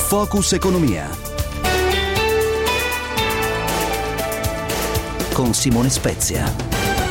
Focus Economia con Simone Spezia.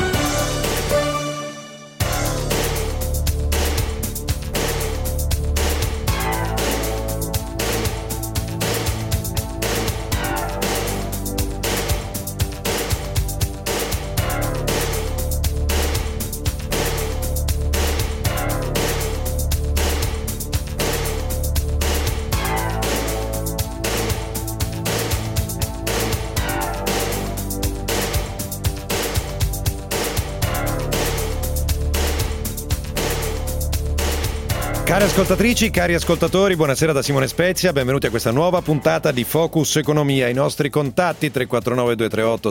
Cari ascoltatrici, cari ascoltatori, buonasera da Simone Spezia, benvenuti a questa nuova puntata di Focus Economia. I nostri contatti 349 238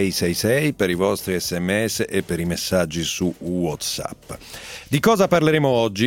6666 per i vostri sms e per i messaggi su WhatsApp. Di cosa parleremo oggi?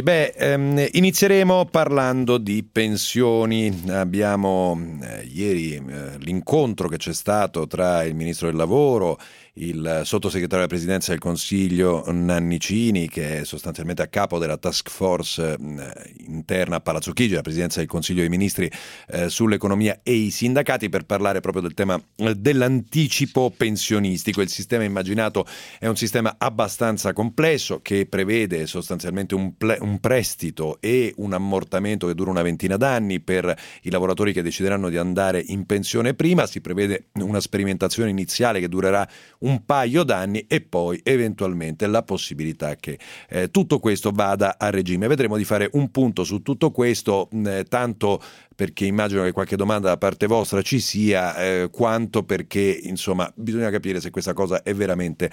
Inizieremo parlando di pensioni. Abbiamo ieri l'incontro che c'è stato tra il Ministro del Lavoro, il sottosegretario della Presidenza del Consiglio Nannicini, che è sostanzialmente a capo della task force interna a Palazzo Chigi, la Presidenza del Consiglio dei Ministri sull'economia, e i sindacati, per parlare proprio del tema dell'anticipo pensionistico. Il sistema immaginato è un sistema abbastanza complesso che prevede sostanzialmente un prestito e un ammortamento che dura una ventina d'anni per i lavoratori che decideranno di andare in pensione prima. Si prevede una sperimentazione iniziale che durerà un paio d'anni e poi eventualmente la possibilità che tutto questo vada a regime. Vedremo di fare un punto su tutto questo, tanto perché immagino che qualche domanda da parte vostra ci sia, quanto perché insomma bisogna capire se questa cosa è veramente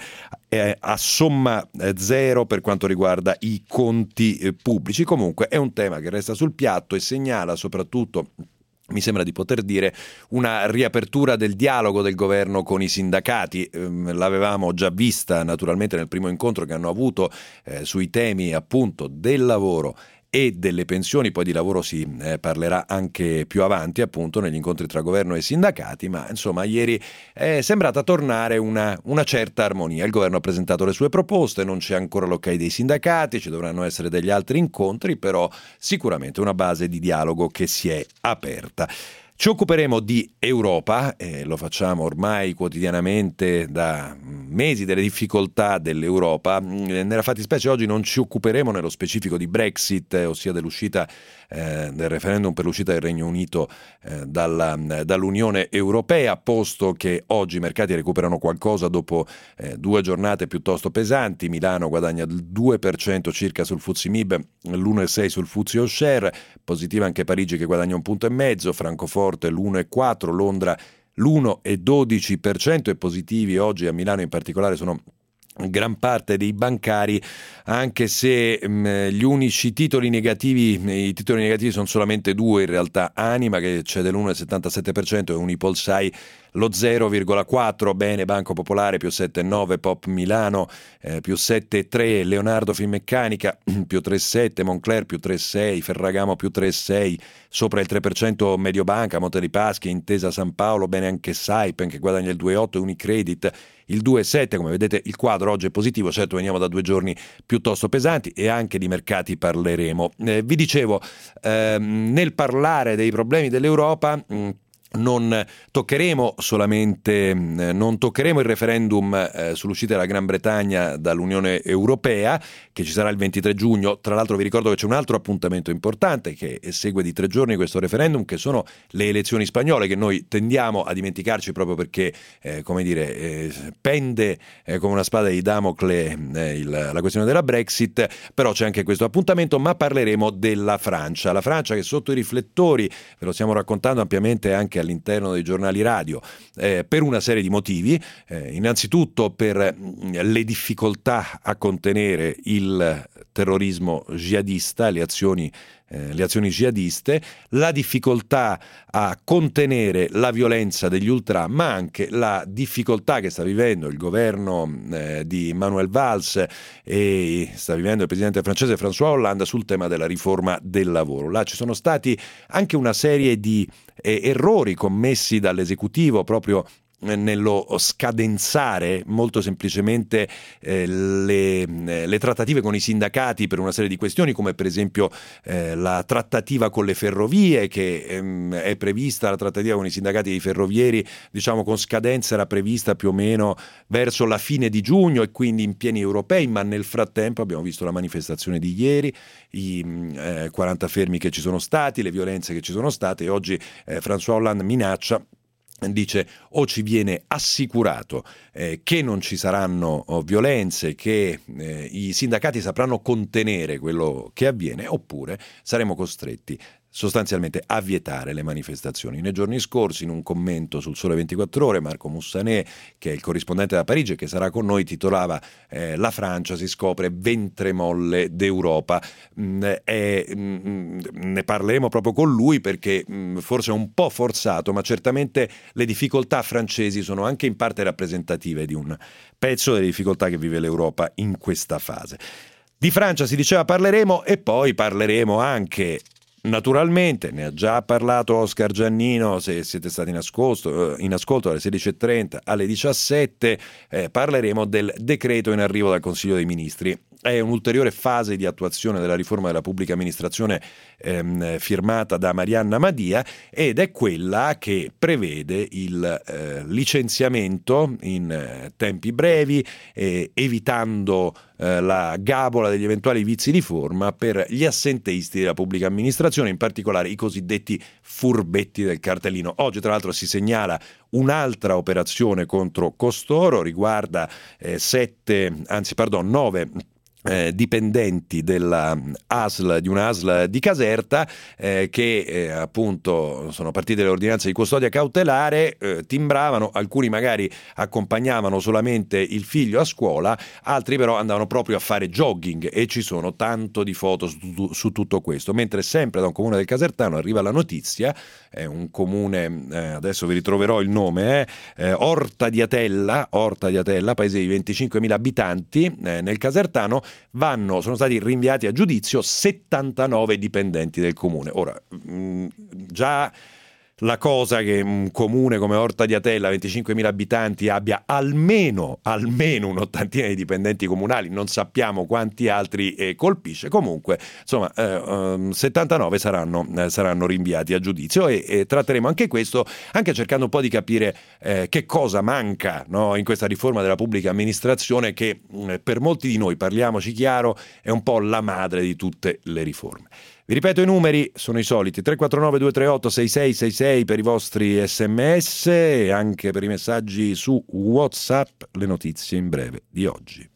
a somma zero per quanto riguarda i conti pubblici. Comunque è un tema che resta sul piatto e segnala soprattutto, mi sembra di poter dire, una riapertura del dialogo del governo con i sindacati. L'avevamo già vista naturalmente nel primo incontro che hanno avuto sui temi appunto del lavoro e delle pensioni. Poi di lavoro si parlerà anche più avanti, appunto negli incontri tra governo e sindacati, ma insomma ieri è sembrata tornare una certa armonia. Il governo ha presentato le sue proposte, non c'è ancora l'ok dei sindacati, ci dovranno essere degli altri incontri, però sicuramente una base di dialogo che si è aperta. Ci occuperemo di Europa, lo facciamo ormai quotidianamente da mesi, delle difficoltà dell'Europa. Nella fattispecie oggi non ci occuperemo nello specifico di Brexit, ossia dell'uscita del referendum per l'uscita del Regno Unito dall'Unione Europea, posto che oggi i mercati recuperano qualcosa dopo 2 giornate piuttosto pesanti. Milano guadagna il 2% circa sul FTSE MIB, l'1,6% sul FTSE All Share, positiva anche Parigi che guadagna 1,5 punti, Francoforte l'1,4%, Londra l'1,12%, e positivi oggi a Milano in particolare sono gran parte dei bancari, anche se gli unici titoli negativi sono solamente 2 in realtà: Anima che cede l'1,77% e UnipolSai lo 0,4%, bene Banco Popolare più 7,9%, Pop Milano più 7,3%, Leonardo Finmeccanica più 3,7%, Moncler più 3,6%, Ferragamo più 3,6%, sopra il 3% Mediobanca, Monte dei Paschi, Intesa San Paolo, bene anche Saipem che guadagna il 2,8%, Unicredit il 2,7%. Come vedete il quadro oggi è positivo, certo veniamo da 2 giorni piuttosto pesanti e anche di mercati parleremo. Vi dicevo, nel parlare dei problemi dell'Europa, non toccheremo il referendum sull'uscita della Gran Bretagna dall'Unione Europea, che ci sarà il 23 giugno. Tra l'altro vi ricordo che c'è un altro appuntamento importante che segue di 3 giorni questo referendum, che sono le elezioni spagnole, che noi tendiamo a dimenticarci proprio perché pende come una spada di Damocle la questione della Brexit. Però c'è anche questo appuntamento, ma parleremo della Francia, la Francia che sotto i riflettori, ve lo stiamo raccontando ampiamente anche all'interno dei giornali radio, per una serie di motivi. Innanzitutto per le difficoltà a contenere il terrorismo jihadista, le azioni jihadiste, la difficoltà a contenere la violenza degli ultra, ma anche la difficoltà che sta vivendo il governo di Manuel Valls e sta vivendo il presidente francese François Hollande sul tema della riforma del lavoro. Là ci sono stati anche una serie di errori commessi dall'esecutivo proprio nello scadenzare molto semplicemente le trattative con i sindacati per una serie di questioni, come per esempio la trattativa con le ferrovie, che è prevista, la trattativa con i sindacati dei ferrovieri, diciamo con scadenza era prevista più o meno verso la fine di giugno e quindi in pieni europei, ma nel frattempo abbiamo visto la manifestazione di ieri, i 40 fermi che ci sono stati, le violenze che ci sono state, e oggi François Hollande minaccia, dice o ci viene assicurato che non ci saranno violenze, che i sindacati sapranno contenere quello che avviene, oppure saremo costretti sostanzialmente a vietare le manifestazioni. Nei giorni scorsi, in un commento sul Sole 24 Ore, Marco Mussanè, che è il corrispondente da Parigi e che sarà con noi, titolava la Francia si scopre ventre molle d'Europa. Ne parleremo proprio con lui, perché forse è un po' forzato, ma certamente le difficoltà francesi sono anche in parte rappresentative di un pezzo delle difficoltà che vive l'Europa in questa fase. Di Francia si diceva parleremo, e poi parleremo anche, naturalmente, ne ha già parlato Oscar Giannino, se siete stati in ascolto alle 16.30, alle 17, parleremo del decreto in arrivo dal Consiglio dei Ministri. È un'ulteriore fase di attuazione della riforma della pubblica amministrazione firmata da Marianna Madia, ed è quella che prevede il licenziamento in tempi brevi, evitando la gabola degli eventuali vizi di forma per gli assenteisti della pubblica amministrazione, in particolare i cosiddetti furbetti del cartellino. Oggi tra l'altro si segnala un'altra operazione contro costoro, riguarda 9 dipendenti della ASL, di una ASL di Caserta, che appunto sono partite le ordinanze di custodia cautelare, timbravano, alcuni magari accompagnavano solamente il figlio a scuola, altri però andavano proprio a fare jogging, e ci sono tanto di foto su tutto questo. Mentre sempre da un comune del Casertano arriva la notizia, è un comune, adesso vi ritroverò il nome, Orta di Atella, paese di 25.000 abitanti, nel Casertano. Sono stati rinviati a giudizio 79 dipendenti del comune. Ora, già la cosa che un comune come Orta di Atella, 25.000 abitanti, abbia almeno un'ottantina di dipendenti comunali, non sappiamo quanti altri colpisce. Comunque, insomma, 79 saranno rinviati a giudizio, e tratteremo anche questo, anche cercando un po' di capire che cosa manca, no, in questa riforma della pubblica amministrazione, che per molti di noi, parliamoci chiaro, è un po' la madre di tutte le riforme. Vi ripeto, i numeri sono i soliti: 349 238 6666 per i vostri sms, e anche per i messaggi su WhatsApp. Le notizie in breve di oggi.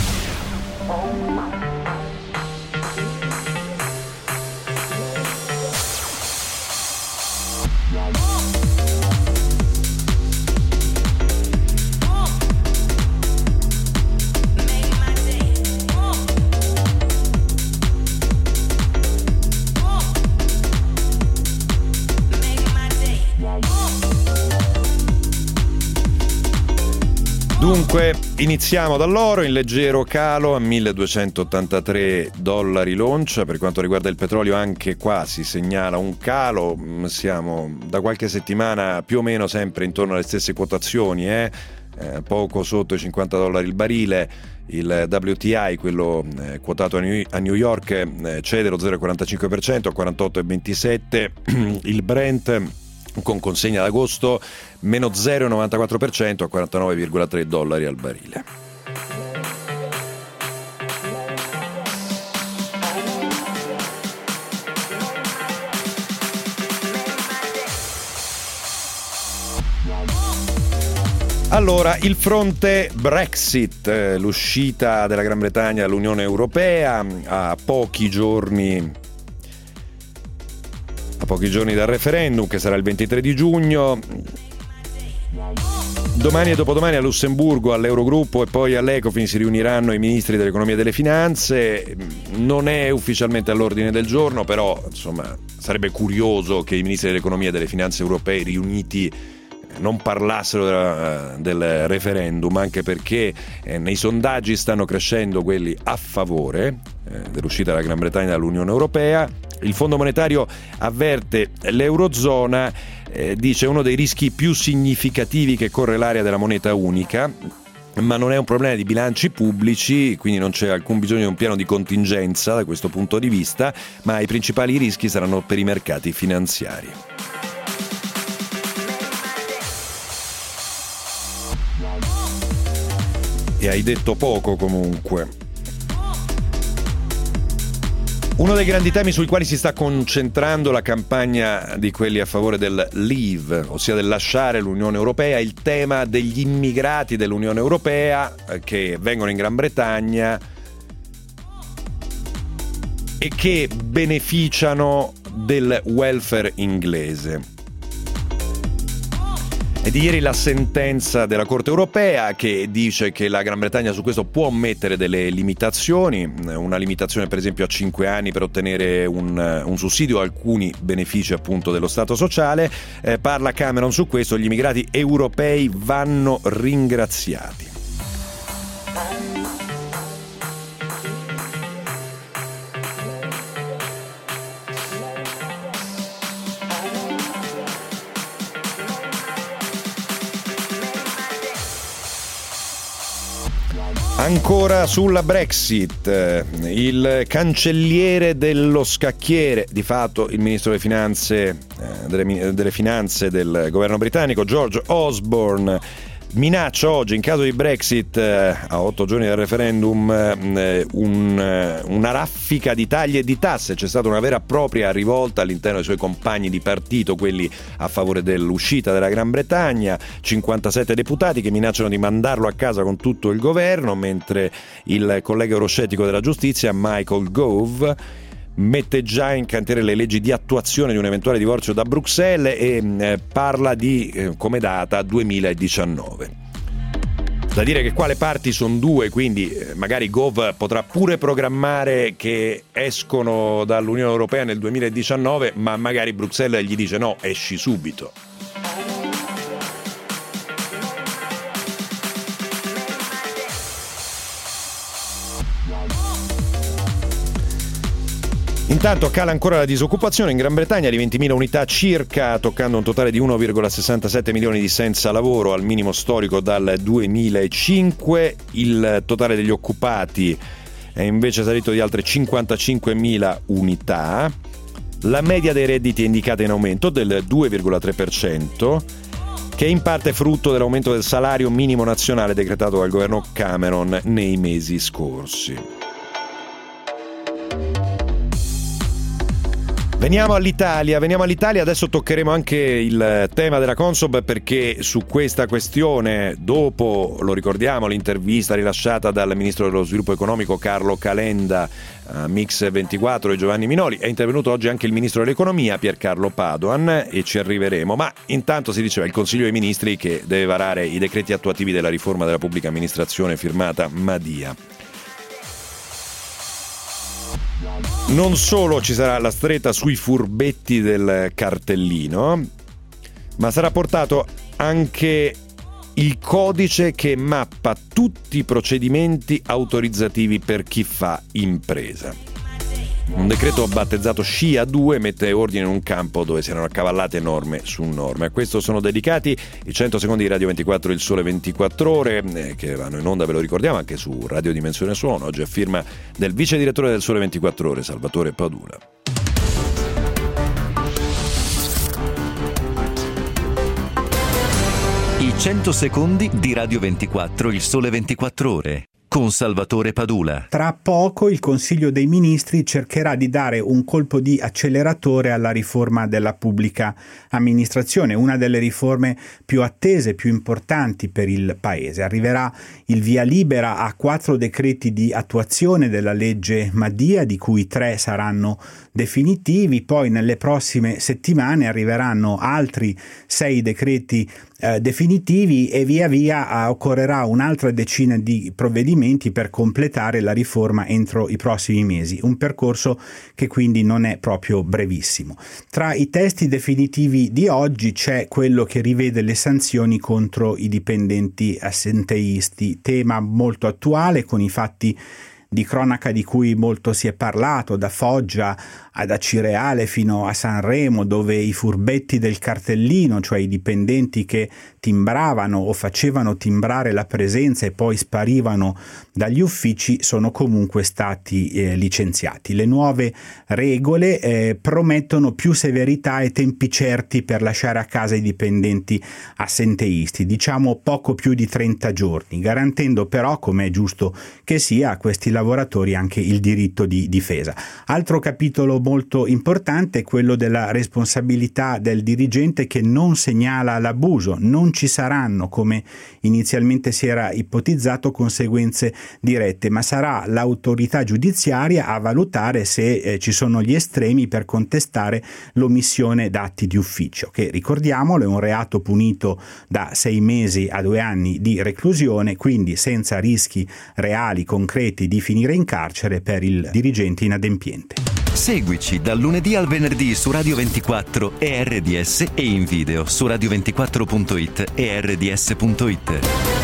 Dunque, iniziamo dall'oro, in leggero calo a $1.283 l'oncia. Per quanto riguarda il petrolio, anche qua si segnala un calo, siamo da qualche settimana più o meno sempre intorno alle stesse quotazioni, poco sotto i $50 il barile. Il WTI, quello quotato a New York, cede lo 0,45% a 48,27. Il Brent, con consegna d'agosto, meno 0,94% a $49,3 al barile. Allora, il fronte Brexit, l'uscita della Gran Bretagna dall'Unione Europea a pochi giorni dal referendum, che sarà il 23 di giugno. Domani e dopodomani a Lussemburgo, all'Eurogruppo e poi all'Ecofin si riuniranno i ministri dell'economia e delle finanze. Non è ufficialmente all'ordine del giorno, però insomma sarebbe curioso che i ministri dell'economia e delle finanze europei riuniti non parlassero del referendum, anche perché nei sondaggi stanno crescendo quelli a favore dell'uscita della Gran Bretagna dall'Unione Europea. Il Fondo Monetario avverte l'Eurozona, dice uno dei rischi più significativi che corre l'area della moneta unica, ma non è un problema di bilanci pubblici, quindi non c'è alcun bisogno di un piano di contingenza da questo punto di vista, ma i principali rischi saranno per i mercati finanziari. E hai detto poco comunque. Uno dei grandi temi sui quali si sta concentrando la campagna di quelli a favore del Leave, ossia del lasciare l'Unione Europea, è il tema degli immigrati dell'Unione Europea che vengono in Gran Bretagna e che beneficiano del welfare inglese. È di ieri la sentenza della Corte Europea che dice che la Gran Bretagna su questo può mettere delle limitazioni, una limitazione per esempio a 5 anni per ottenere un sussidio, alcuni benefici appunto dello Stato sociale. Parla Cameron su questo: gli immigrati europei vanno ringraziati. Ancora sulla Brexit, il cancelliere dello scacchiere, di fatto il ministro delle finanze del governo britannico, George Osborne, minaccia oggi, in caso di Brexit, a 8 giorni dal referendum, una raffica di tagli e di tasse. C'è stata una vera e propria rivolta all'interno dei suoi compagni di partito, quelli a favore dell'uscita della Gran Bretagna, 57 deputati che minacciano di mandarlo a casa con tutto il governo, mentre il collega euroscettico della giustizia, Michael Gove, mette già in cantiere le leggi di attuazione di un eventuale divorzio da Bruxelles e parla di come data 2019. Da dire che qua le parti sono due, quindi magari Gove potrà pure programmare che escono dall'Unione Europea nel 2019, ma magari Bruxelles gli dice no, esci subito. Intanto cala ancora la disoccupazione in Gran Bretagna di 20.000 unità circa, toccando un totale di 1,67 milioni di senza lavoro, al minimo storico dal 2005. Il totale degli occupati è invece salito di altre 55.000 unità. La media dei redditi è indicata in aumento del 2,3%, che è in parte frutto dell'aumento del salario minimo nazionale decretato dal governo Cameron nei mesi scorsi. Veniamo all'Italia, adesso toccheremo anche il tema della Consob, perché su questa questione, dopo, lo ricordiamo, l'intervista rilasciata dal ministro dello sviluppo economico Carlo Calenda a Mix24 e Giovanni Minoli, è intervenuto oggi anche il ministro dell'economia Piercarlo Padoan e ci arriveremo, ma intanto si diceva il Consiglio dei Ministri che deve varare i decreti attuativi della riforma della pubblica amministrazione firmata Madia. Non solo ci sarà la stretta sui furbetti del cartellino, ma sarà portato anche il codice che mappa tutti i procedimenti autorizzativi per chi fa impresa. Un decreto battezzato SCIA2 mette ordine in un campo dove si erano accavallate norme su norme. A questo sono dedicati i 100 secondi di Radio 24 Il Sole 24 Ore, che vanno in onda, ve lo ricordiamo, anche su Radio Dimensione Suono, oggi a firma del vice direttore del Sole 24 Ore, Salvatore Padula. I 100 secondi di Radio 24 Il Sole 24 Ore. Con Salvatore Padula. Tra poco il Consiglio dei Ministri cercherà di dare un colpo di acceleratore alla riforma della pubblica amministrazione, una delle riforme più attese, più importanti per il Paese. Arriverà il via libera a 4 decreti di attuazione della legge Madia, di cui 3 saranno definitivi, poi nelle prossime settimane arriveranno altri 6 decreti definitivi e via via occorrerà un'altra decina di provvedimenti per completare la riforma entro i prossimi mesi, un percorso che quindi non è proprio brevissimo. Tra i testi definitivi di oggi c'è quello che rivede le sanzioni contro i dipendenti assenteisti, tema molto attuale con i fatti di cronaca di cui molto si è parlato, da Foggia ad Acireale fino a Sanremo, dove i furbetti del cartellino, cioè i dipendenti che timbravano o facevano timbrare la presenza e poi sparivano dagli uffici, sono comunque stati licenziati. Le nuove regole promettono più severità e tempi certi per lasciare a casa i dipendenti assenteisti, diciamo poco più di 30 giorni, garantendo però, come è giusto che sia, a questi lavoratori anche il diritto di difesa. Altro capitolo molto importante è quello della responsabilità del dirigente che non segnala l'abuso. Non ci saranno, come inizialmente si era ipotizzato, conseguenze dirette, ma sarà l'autorità giudiziaria a valutare se ci sono gli estremi per contestare l'omissione d'atti di ufficio, che, ricordiamolo, è un reato punito da 6 mesi a 2 anni di reclusione, quindi senza rischi reali, concreti di finire in carcere per il dirigente inadempiente. Seguici dal lunedì al venerdì su Radio 24 e RDS e in video su radio24.it e rds.it.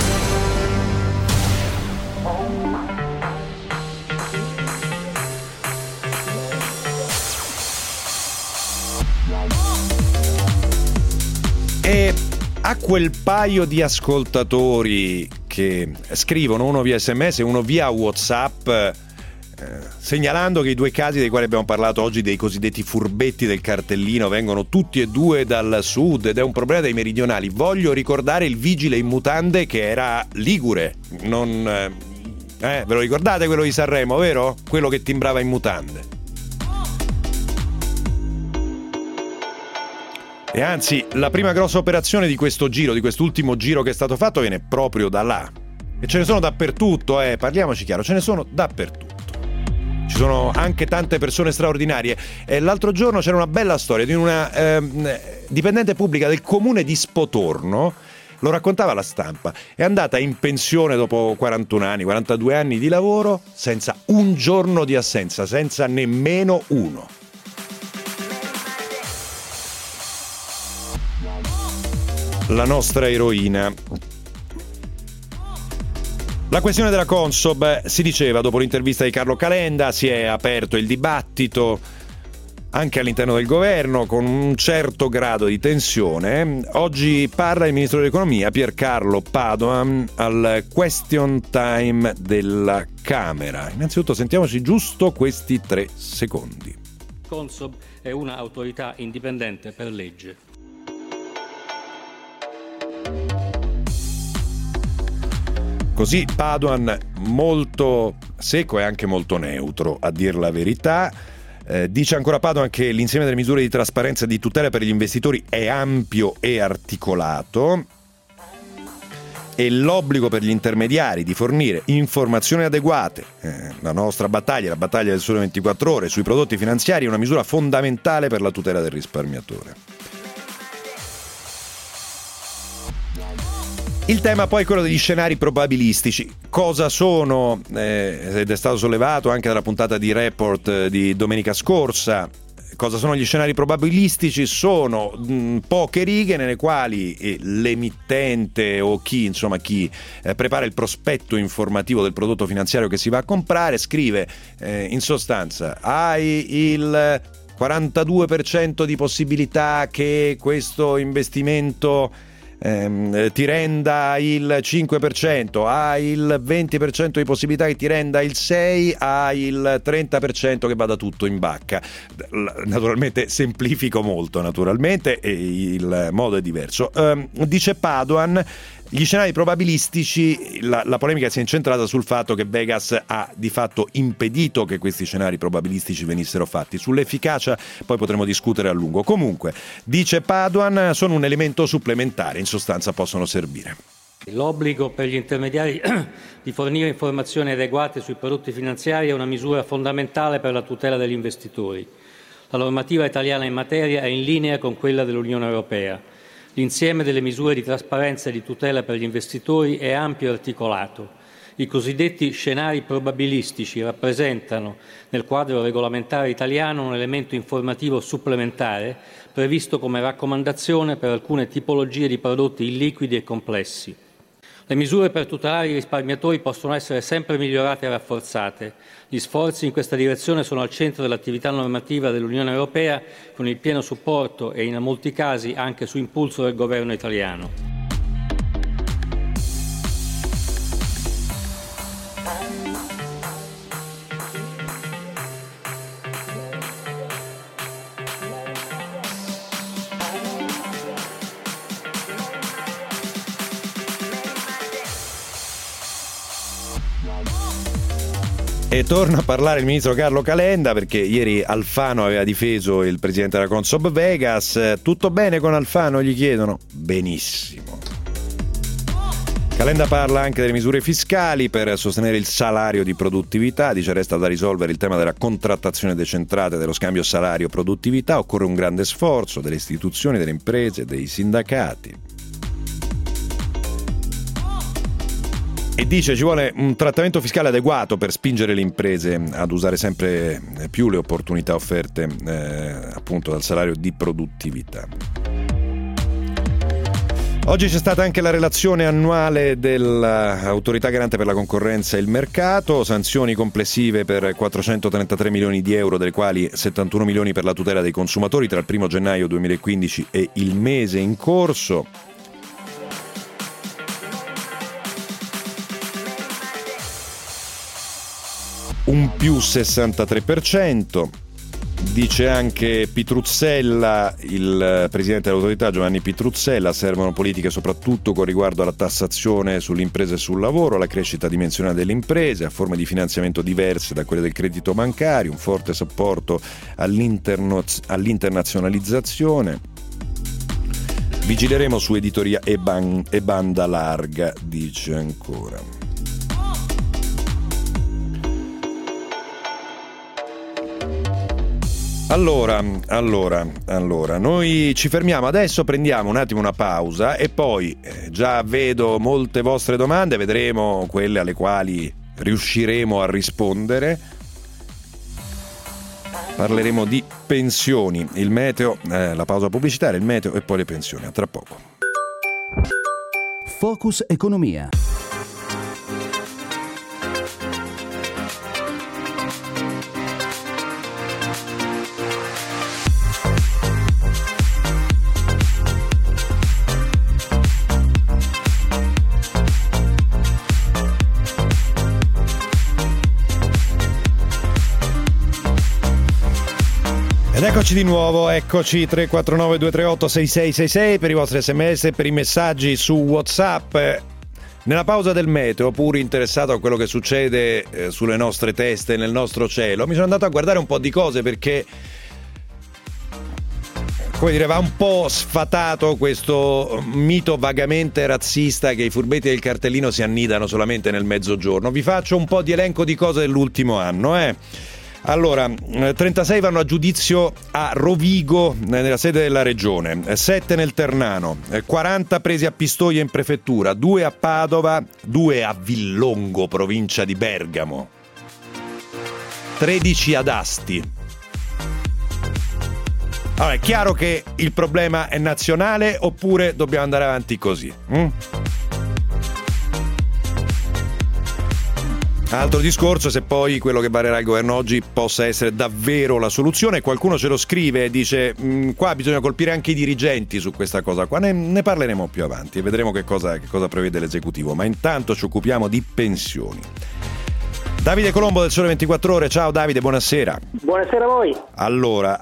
E a quel paio di ascoltatori che scrivono, uno via SMS e uno via WhatsApp, segnalando che i 2 casi dei quali abbiamo parlato oggi, dei cosiddetti furbetti del cartellino, vengono tutti e 2 dal sud ed è un problema dei meridionali. Voglio ricordare il vigile in mutande che era ligure, ve lo ricordate quello di Sanremo, vero? Quello che timbrava in mutande. E anzi, la prima grossa operazione di questo giro, di quest'ultimo giro che è stato fatto, viene proprio da là. E ce ne sono dappertutto, parliamoci chiaro, ce ne sono dappertutto. Ci sono anche tante persone straordinarie. L'altro giorno c'era una bella storia di una dipendente pubblica del comune di Spotorno, lo raccontava La Stampa, è andata in pensione dopo 41 anni, 42 anni di lavoro, senza un giorno di assenza, senza nemmeno uno. La nostra eroina. La questione della Consob, si diceva dopo l'intervista di Carlo Calenda, si è aperto il dibattito anche all'interno del governo con un certo grado di tensione. Oggi parla il ministro dell'economia Piercarlo Padoan al question time della Camera. Innanzitutto sentiamoci giusto questi 3 secondi. Consob è una autorità indipendente per legge. Così Padoan, molto secco e anche molto neutro, a dir la verità. Dice ancora Padoan che l'insieme delle misure di trasparenza e di tutela per gli investitori è ampio e articolato e l'obbligo per gli intermediari di fornire informazioni adeguate, la nostra battaglia, la battaglia del Sole 24 Ore sui prodotti finanziari, è una misura fondamentale per la tutela del risparmiatore. Il tema poi è quello degli scenari probabilistici. Cosa sono, ed è stato sollevato anche dalla puntata di Report di domenica scorsa, cosa sono gli scenari probabilistici? Sono poche righe nelle quali l'emittente o chi prepara il prospetto informativo del prodotto finanziario che si va a comprare scrive in sostanza: hai il 42% di possibilità che questo investimento ti renda il 5%, hai il 20% di possibilità che ti renda il 6%, hai il 30% che vada tutto in bacca. Naturalmente semplifico molto, e il modo è diverso. Dice Padoan, gli scenari probabilistici, la polemica si è incentrata sul fatto che Vegas ha di fatto impedito che questi scenari probabilistici venissero fatti. Sull'efficacia poi potremo discutere a lungo. Comunque, dice Padoan, sono un elemento supplementare, in sostanza possono servire. L'obbligo per gli intermediari di fornire informazioni adeguate sui prodotti finanziari è una misura fondamentale per la tutela degli investitori. La normativa italiana in materia è in linea con quella dell'Unione Europea. L'insieme delle misure di trasparenza e di tutela per gli investitori è ampio e articolato. I cosiddetti scenari probabilistici rappresentano, nel quadro regolamentare italiano, un elemento informativo supplementare previsto come raccomandazione per alcune tipologie di prodotti illiquidi e complessi. Le misure per tutelare i risparmiatori possono essere sempre migliorate e rafforzate. Gli sforzi in questa direzione sono al centro dell'attività normativa dell'Unione Europea, con il pieno supporto e in molti casi anche su impulso del governo italiano. E torna a parlare il ministro Carlo Calenda, perché ieri Alfano aveva difeso il presidente della Consob Vegas. Tutto bene con Alfano? Gli chiedono. Benissimo. Calenda parla anche delle misure fiscali per sostenere il salario di produttività. Dice resta da risolvere il tema della contrattazione decentrata e dello scambio salario-produttività. Occorre un grande sforzo delle istituzioni, delle imprese, dei sindacati. E dice ci vuole un trattamento fiscale adeguato per spingere le imprese ad usare sempre più le opportunità offerte appunto dal salario di produttività. Oggi c'è stata anche la relazione annuale dell'Autorità Garante per la Concorrenza e il Mercato, sanzioni complessive per 433 milioni di euro, delle quali 71 milioni per la tutela dei consumatori tra il 1 gennaio 2015 e il mese in corso. Un più 63%, dice anche Pitruzzella, il presidente dell'autorità Giovanni Pitruzzella, servono politiche soprattutto con riguardo alla tassazione sulle imprese e sul lavoro, alla crescita dimensionale delle imprese, a forme di finanziamento diverse da quelle del credito bancario, un forte supporto all'internazionalizzazione. Vigileremo su editoria e banda larga, dice ancora. Allora, noi ci fermiamo adesso, prendiamo un attimo una pausa e poi già vedo molte vostre domande, vedremo quelle alle quali riusciremo a rispondere. Parleremo di pensioni, il meteo, la pausa pubblicitaria, il meteo e poi le pensioni. A tra poco. Focus Economia. Ed eccoci di nuovo, 349 238 6666 per i vostri sms e per i messaggi su WhatsApp. Nella pausa del meteo, pur interessato a quello che succede sulle nostre teste, nel nostro cielo, mi sono andato a guardare un po' di cose perché, come dire, va un po' sfatato questo mito vagamente razzista che i furbetti del cartellino si annidano solamente nel mezzogiorno. Vi faccio un po' di elenco di cose dell'ultimo anno, Allora, 36 vanno a giudizio a Rovigo, nella sede della regione, 7 nel Ternano, 40 presi a Pistoia in prefettura, 2 a Padova, 2 a Villongo, provincia di Bergamo, 13 ad Asti. Allora, è chiaro che il problema è nazionale oppure dobbiamo andare avanti così? Altro discorso se poi quello che varerà il governo oggi possa essere davvero la soluzione. Qualcuno ce lo scrive e dice qua bisogna colpire anche i dirigenti su questa cosa qua. Ne parleremo più avanti e vedremo che cosa prevede l'esecutivo, ma intanto ci occupiamo di pensioni. Davide Colombo del Sole 24 Ore, ciao Davide, buonasera. Buonasera a voi. Allora,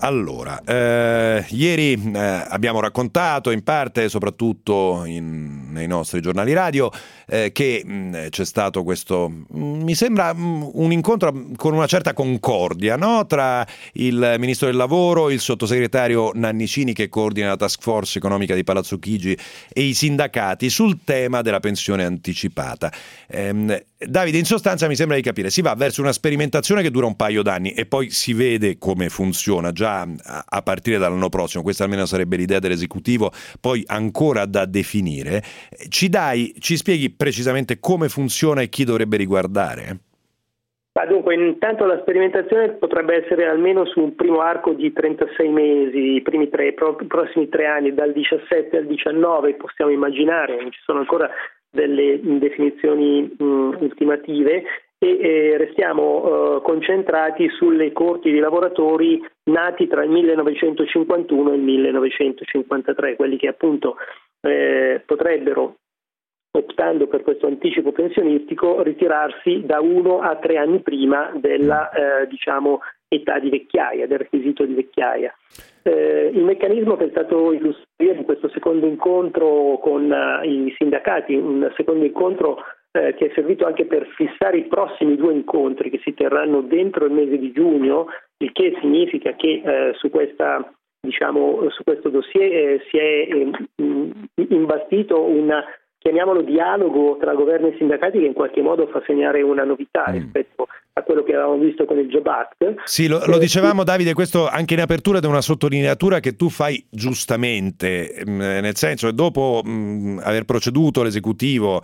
ieri abbiamo raccontato in parte, soprattutto nei nostri giornali radio, che c'è stato questo, mi sembra, un incontro con una certa concordia, no? Tra il Ministro del Lavoro, il Sottosegretario Nannicini che coordina la Task Force economica di Palazzo Chigi e i sindacati sul tema della pensione anticipata. Davide, in sostanza mi sembra di capire, si va verso una sperimentazione che dura un paio d'anni e poi si vede come funziona già a partire dall'anno prossimo. Questa almeno sarebbe l'idea dell'esecutivo, poi ancora da definire. Ci spieghi precisamente come funziona e chi dovrebbe riguardare? Dunque, intanto la sperimentazione potrebbe essere almeno su un primo arco di 36 mesi, i prossimi 3 anni, dal 17 al 19, possiamo immaginare, ci sono ancora delle definizioni ultimative e restiamo concentrati sulle coorti di lavoratori nati tra il 1951 e il 1953, quelli che appunto potrebbero, optando per questo anticipo pensionistico, ritirarsi da 1 a 3 anni prima della età di vecchiaia, del requisito di vecchiaia. Il meccanismo che è stato illustrato in questo secondo incontro con i sindacati, un secondo incontro che è servito anche per fissare i prossimi 2 incontri che si terranno dentro il mese di giugno, il che significa che su questo dossier si è imbastito chiamiamolo dialogo tra governo e sindacati, che in qualche modo fa segnare una novità rispetto a quello che avevamo visto con il Job Act. Sì, lo dicevamo, Davide, questo anche in apertura è una sottolineatura che tu fai giustamente, nel senso che dopo aver proceduto l'esecutivo,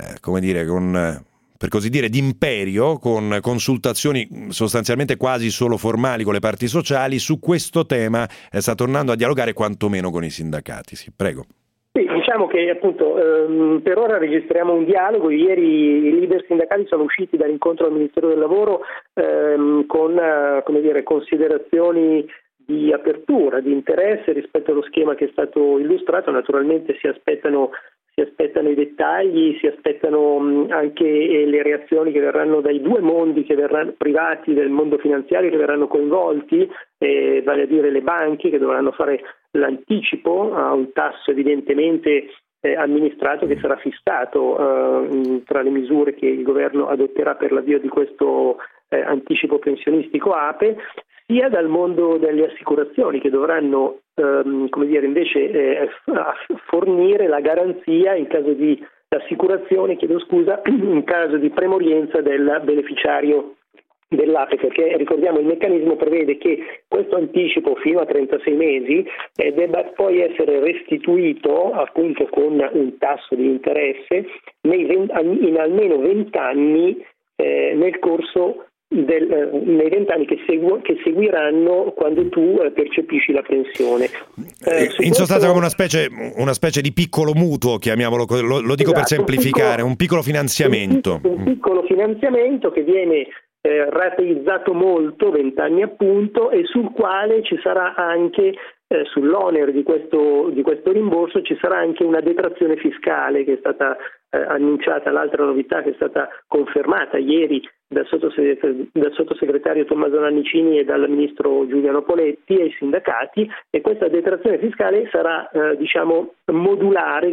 per così dire, d'imperio, con consultazioni sostanzialmente quasi solo formali con le parti sociali, su questo tema sta tornando a dialogare quantomeno con i sindacati. Sì, prego. Sì, diciamo che appunto per ora registriamo un dialogo. Ieri i leader sindacali sono usciti dall'incontro al Ministero del Lavoro con considerazioni di apertura, di interesse rispetto allo schema che è stato illustrato. Naturalmente si aspettano i dettagli, si aspettano anche le reazioni che verranno dai 2 mondi privati del mondo finanziario che verranno coinvolti, vale a dire le banche che dovranno fare l'anticipo a un tasso evidentemente amministrato che sarà fissato tra le misure che il governo adotterà per l'avvio di questo anticipo pensionistico APE, sia dal mondo delle assicurazioni che dovranno invece fornire la garanzia in caso di assicurazione, in caso di premorienza del beneficiario dell'APE, perché ricordiamo il meccanismo prevede che questo anticipo fino a 36 mesi debba poi essere restituito appunto con un tasso di interesse in almeno 20 anni nel corso nei 20 anni che seguiranno quando tu percepisci la pensione. In sostanza come una specie di piccolo mutuo, chiamiamolo, lo dico per semplificare, un piccolo finanziamento. Un piccolo finanziamento che viene rateizzato molto, 20 anni appunto, e sul quale ci sarà anche sull'onere di questo rimborso ci sarà anche una detrazione fiscale che è stata annunciata, l'altra novità che è stata confermata ieri dal sottosegretario Tommaso Nannicini e dal ministro Giuliano Poletti ai sindacati, e questa detrazione fiscale sarà modulare,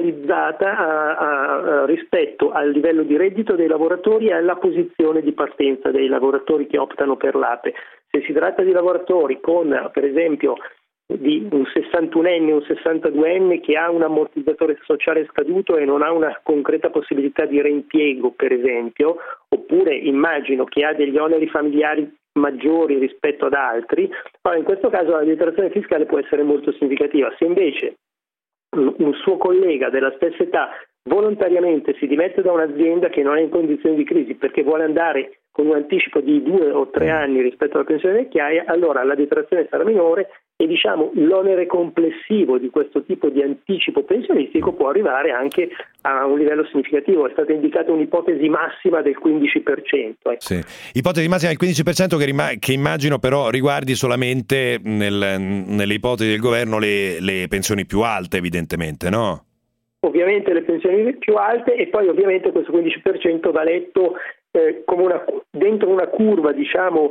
gradualizzata rispetto al livello di reddito dei lavoratori e alla posizione di partenza dei lavoratori che optano per l'APE. Se si tratta di lavoratori con, per esempio, di un 61enne o un 62enne che ha un ammortizzatore sociale scaduto e non ha una concreta possibilità di reimpiego, per esempio, oppure immagino che ha degli oneri familiari maggiori rispetto ad altri, in questo caso la detrazione fiscale può essere molto significativa. Se invece un suo collega della stessa età volontariamente si dimette da un'azienda che non è in condizioni di crisi perché vuole andare con un anticipo di 2 o 3 anni rispetto alla pensione vecchiaia, allora la detrazione sarà minore e l'onere complessivo di questo tipo di anticipo pensionistico può arrivare anche a un livello significativo. È stata indicata un'ipotesi massima del 15%. Sì. Ipotesi massima del 15% che immagino però riguardi solamente nelle ipotesi del governo le pensioni più alte, evidentemente, no? Ovviamente le pensioni più alte, e poi ovviamente questo 15% va letto come dentro una curva di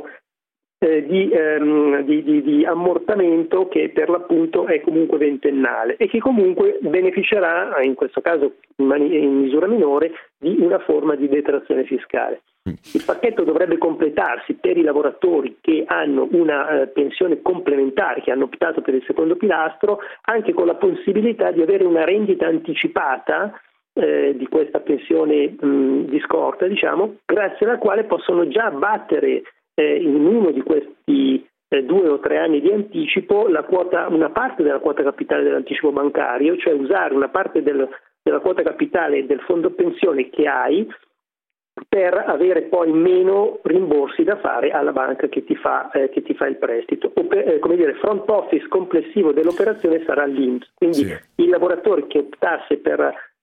ammortamento che per l'appunto è comunque ventennale e che comunque beneficerà, in questo caso in misura minore, di una forma di detrazione fiscale. Il pacchetto dovrebbe completarsi per i lavoratori che hanno una pensione complementare, che hanno optato per il secondo pilastro, anche con la possibilità di avere una rendita anticipata di questa pensione di scorta, grazie alla quale possono già battere in uno di questi 2 o 3 anni di anticipo una parte della quota capitale dell'anticipo bancario, cioè usare una parte della quota capitale del fondo pensione che hai per avere poi meno rimborsi da fare alla banca che ti fa il prestito. Front office complessivo dell'operazione sarà l'INPS, quindi il lavoratore che optasse per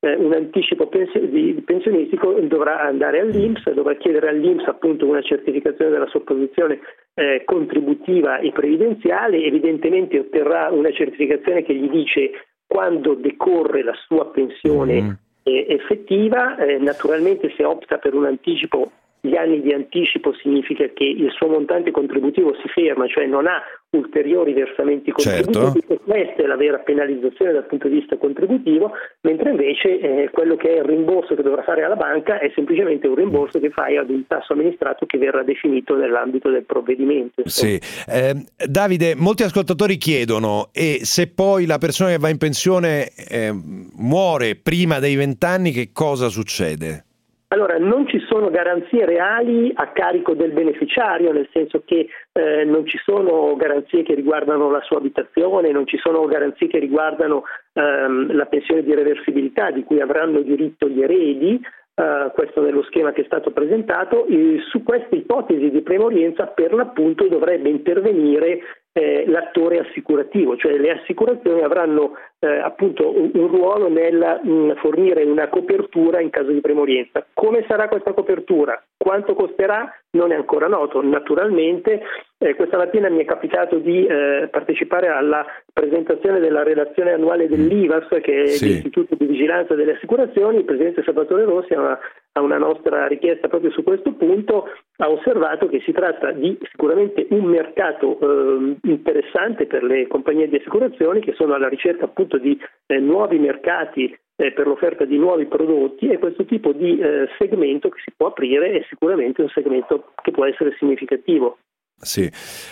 un anticipo pensionistico dovrà andare all'INPS, dovrà chiedere all'INPS appunto una certificazione della sua posizione contributiva e previdenziale, evidentemente otterrà una certificazione che gli dice quando decorre la sua pensione effettiva. Naturalmente se opta per un anticipo, gli anni di anticipo significa che il suo montante contributivo si ferma, cioè non ha ulteriori versamenti contributivi, certo. Questa è la vera penalizzazione dal punto di vista contributivo, mentre invece quello che è il rimborso che dovrà fare alla banca è semplicemente un rimborso che fai ad un tasso amministrato che verrà definito nell'ambito del provvedimento. Sì. Davide, molti ascoltatori chiedono: e se poi la persona che va in pensione muore prima dei 20 anni, che cosa succede? Allora, non ci sono garanzie reali a carico del beneficiario, nel senso che non ci sono garanzie che riguardano la sua abitazione, non ci sono garanzie che riguardano la pensione di reversibilità di cui avranno diritto gli eredi. Questo nello schema che è stato presentato. Su queste ipotesi di premorienza per l'appunto dovrebbe intervenire l'attore assicurativo, cioè le assicurazioni avranno appunto un ruolo nel fornire una copertura in caso di premorienza. Come sarà questa copertura? Quanto costerà? Non è ancora noto. Naturalmente questa mattina mi è capitato di partecipare alla presentazione della relazione annuale dell'IVAS, che è l'Istituto di Vigilanza delle Assicurazioni. Il Presidente Salvatore Rossi a una nostra richiesta proprio su questo punto ha osservato che si tratta di sicuramente un mercato interessante per le compagnie di assicurazioni che sono alla ricerca appunto di nuovi mercati per l'offerta di nuovi prodotti, e questo tipo di segmento che si può aprire è sicuramente un segmento che può essere significativo. Sì,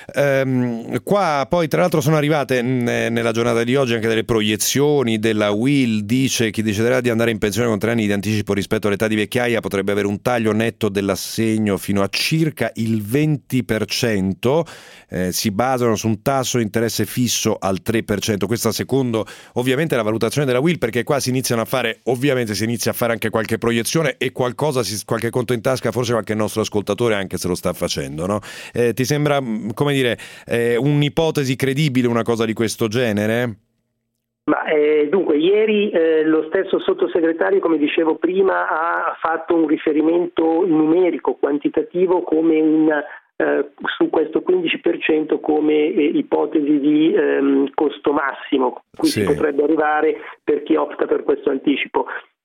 qua poi tra l'altro sono arrivate nella giornata di oggi anche delle proiezioni della UIL. Dice: chi deciderà di andare in pensione con 3 anni di anticipo rispetto all'età di vecchiaia potrebbe avere un taglio netto dell'assegno fino a circa il 20%, si basano su un tasso di interesse fisso al 3%. Questa secondo ovviamente la valutazione della UIL, perché qua si inizia a fare anche qualche proiezione e qualche conto in tasca, forse qualche nostro ascoltatore anche se lo sta facendo, no? Ti sembra, come dire, un'ipotesi credibile una cosa di questo genere? Ma dunque, ieri lo stesso sottosegretario, come dicevo prima, ha fatto un riferimento numerico, quantitativo, come su questo 15% come ipotesi di costo massimo cui si potrebbe arrivare per chi opta per questo anticipo.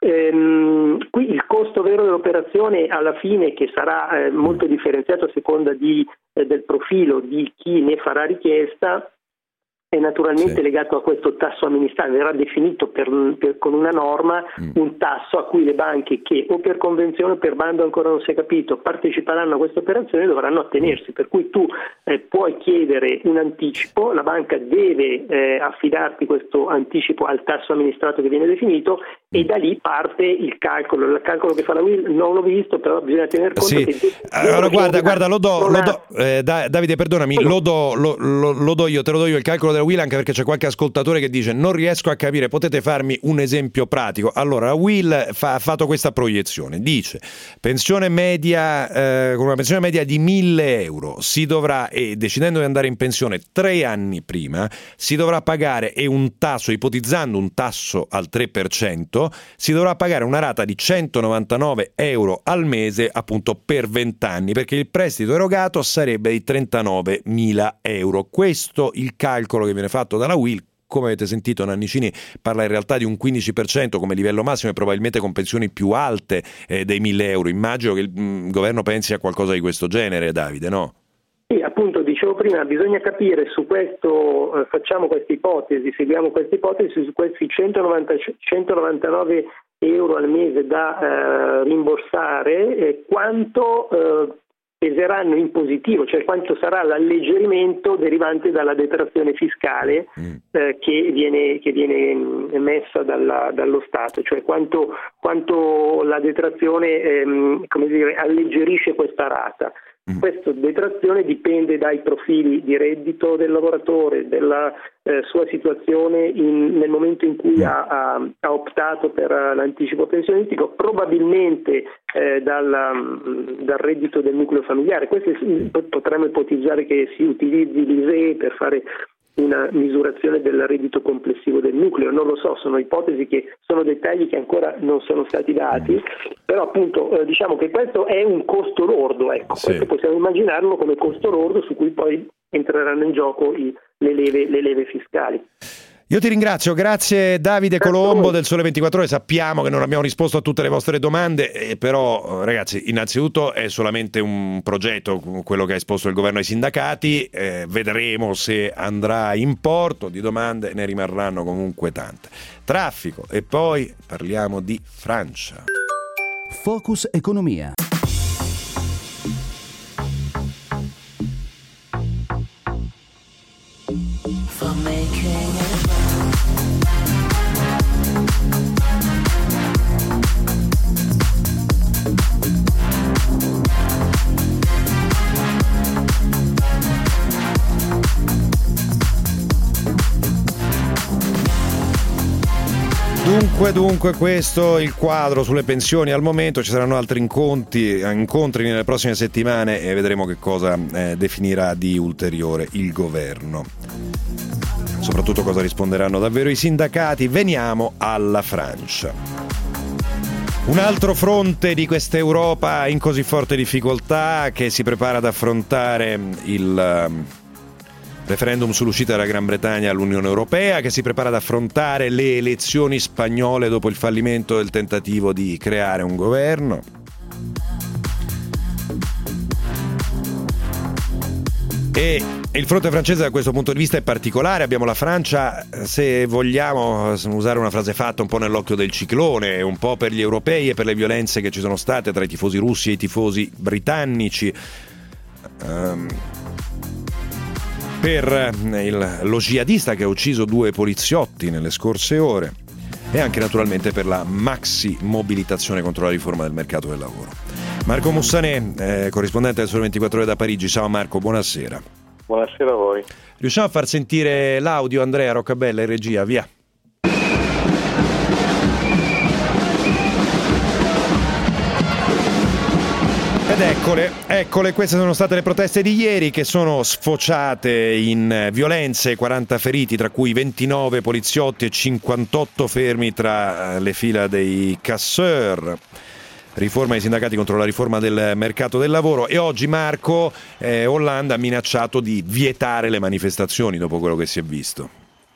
Qui il costo vero dell'operazione alla fine, che sarà molto differenziato a seconda del profilo di chi ne farà richiesta, è naturalmente legato a questo tasso amministrato. Verrà definito con una norma un tasso a cui le banche, che o per convenzione o per bando ancora non si è capito, parteciperanno a questa operazione, dovranno attenersi, per cui tu puoi chiedere un anticipo, la banca deve affidarti questo anticipo al tasso amministrato che viene definito, e da lì parte il calcolo che fa la UIL. Non l'ho visto, però bisogna tener conto che allora guarda, lo do Davide, perdonami, lo do io, te lo do io il calcolo della UIL, anche perché c'è qualche ascoltatore che dice: non riesco a capire, potete farmi un esempio pratico? Allora, la UIL ha fatto questa proiezione, dice: pensione media, con una pensione media di 1.000 euro si dovrà, e decidendo di andare in pensione 3 anni prima, si dovrà pagare, e un tasso, ipotizzando un tasso al 3%, si dovrà pagare una rata di 199 euro al mese appunto per 20 anni, perché il prestito erogato sarebbe di 39.000 euro. Questo il calcolo che viene fatto dalla UIL. Come avete sentito, Nannicini parla in realtà di un 15% come livello massimo, e probabilmente con pensioni più alte dei 1.000 euro. Immagino che il governo pensi a qualcosa di questo genere, Davide, no? Sì, appunto, dicevo prima, bisogna capire su questo, facciamo questa ipotesi, seguiamo questa ipotesi, su questi 199 euro al mese da rimborsare, quanto peseranno in positivo, cioè quanto sarà l'alleggerimento derivante dalla detrazione fiscale che viene emessa dallo Stato, cioè quanto la detrazione alleggerisce questa rata. Questa detrazione dipende dai profili di reddito del lavoratore, della sua situazione nel momento in cui ha optato per l'anticipo pensionistico, probabilmente dal reddito del nucleo familiare. Potremmo ipotizzare che si utilizzi l'ISEE per fare una misurazione del reddito complessivo del nucleo. Non lo so, sono ipotesi che sono dettagli che ancora non sono stati dati, però appunto diciamo che questo è un costo lordo, ecco, sì. Questo possiamo immaginarlo come costo lordo su cui poi entreranno in gioco le leve fiscali. Io ti ringrazio, grazie Davide Colombo del Sole 24 Ore. Sappiamo che non abbiamo risposto a tutte le vostre domande, però ragazzi, innanzitutto è solamente un progetto, quello che ha esposto il governo ai sindacati, vedremo se andrà in porto. Di domande ne rimarranno comunque tante. Traffico e poi parliamo di Francia. Focus Economia. Dunque questo è il quadro sulle pensioni al momento. Ci saranno altri incontri nelle prossime settimane e vedremo che cosa definirà di ulteriore il governo, soprattutto cosa risponderanno davvero i sindacati. Veniamo alla Francia. Un altro fronte di questa Europa in così forte difficoltà, che si prepara ad affrontare il referendum sull'uscita della Gran Bretagna all'Unione Europea, che si prepara ad affrontare le elezioni spagnole dopo il fallimento del tentativo di creare un governo. E il fronte francese da questo punto di vista è particolare. Abbiamo la Francia, se vogliamo usare una frase fatta, un po' nell'occhio del ciclone, un po' per gli europei e per le violenze che ci sono state tra i tifosi russi e i tifosi britannici, per lo jihadista che ha ucciso 2 poliziotti nelle scorse ore, e anche naturalmente per la maxi mobilitazione contro la riforma del mercato del lavoro. Marco Mussanè, corrispondente del Sole 24 Ore da Parigi. Ciao Marco, buonasera. Buonasera a voi. Riusciamo a far sentire l'audio? Andrea Roccabella in regia, via. Ed eccole, queste sono state le proteste di ieri, che sono sfociate in violenze, 40 feriti, tra cui 29 poliziotti e 58 fermi tra le fila dei casseur. Riforma dei sindacati contro la riforma del mercato del lavoro. E oggi, Marco, Hollande ha minacciato di vietare le manifestazioni dopo quello che si è visto.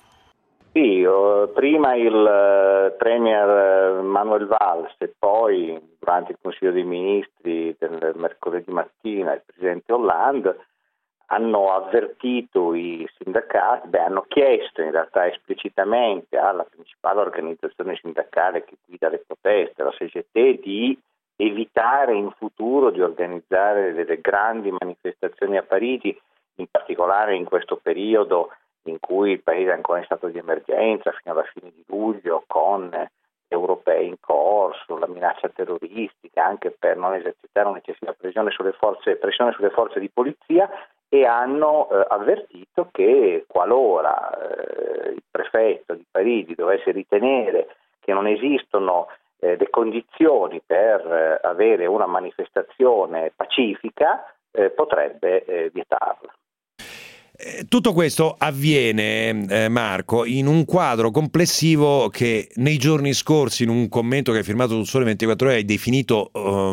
Sì, prima il Premier Manuel Valls e poi durante il Consiglio dei Ministri del mercoledì mattina il Presidente Hollande hanno avvertito i sindacati, hanno chiesto in realtà esplicitamente alla principale organizzazione sindacale che guida le proteste, la CGT, di evitare in futuro di organizzare delle grandi manifestazioni a Parigi, in particolare in questo periodo in cui il paese è ancora in stato di emergenza fino alla fine di luglio, con europei in corso, la minaccia terroristica, anche per non esercitare un'eccessiva pressione sulle forze di polizia, e hanno avvertito che qualora il prefetto di Parigi dovesse ritenere che non esistono le condizioni per avere una manifestazione pacifica, potrebbe vietarla. Tutto questo avviene, Marco, in un quadro complessivo che nei giorni scorsi, in un commento che hai firmato sul Sole 24 Ore, hai definito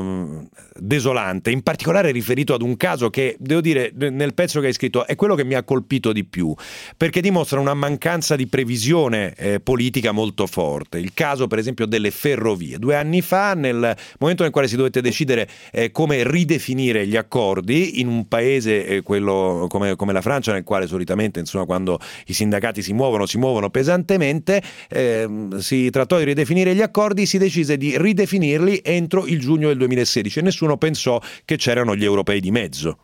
desolante, in particolare riferito ad un caso che, devo dire, nel pezzo che hai scritto è quello che mi ha colpito di più, perché dimostra una mancanza di previsione politica molto forte. Il caso, per esempio, delle ferrovie. 2 anni fa, nel momento nel quale si dovette decidere come ridefinire gli accordi in un paese, quello come la Francia, nel quale solitamente, insomma, quando i sindacati si muovono pesantemente, si trattò di ridefinire gli accordi, si decise di ridefinirli entro il giugno del 2016 e nessuno pensò che c'erano gli europei di mezzo.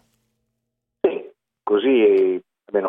Sì, così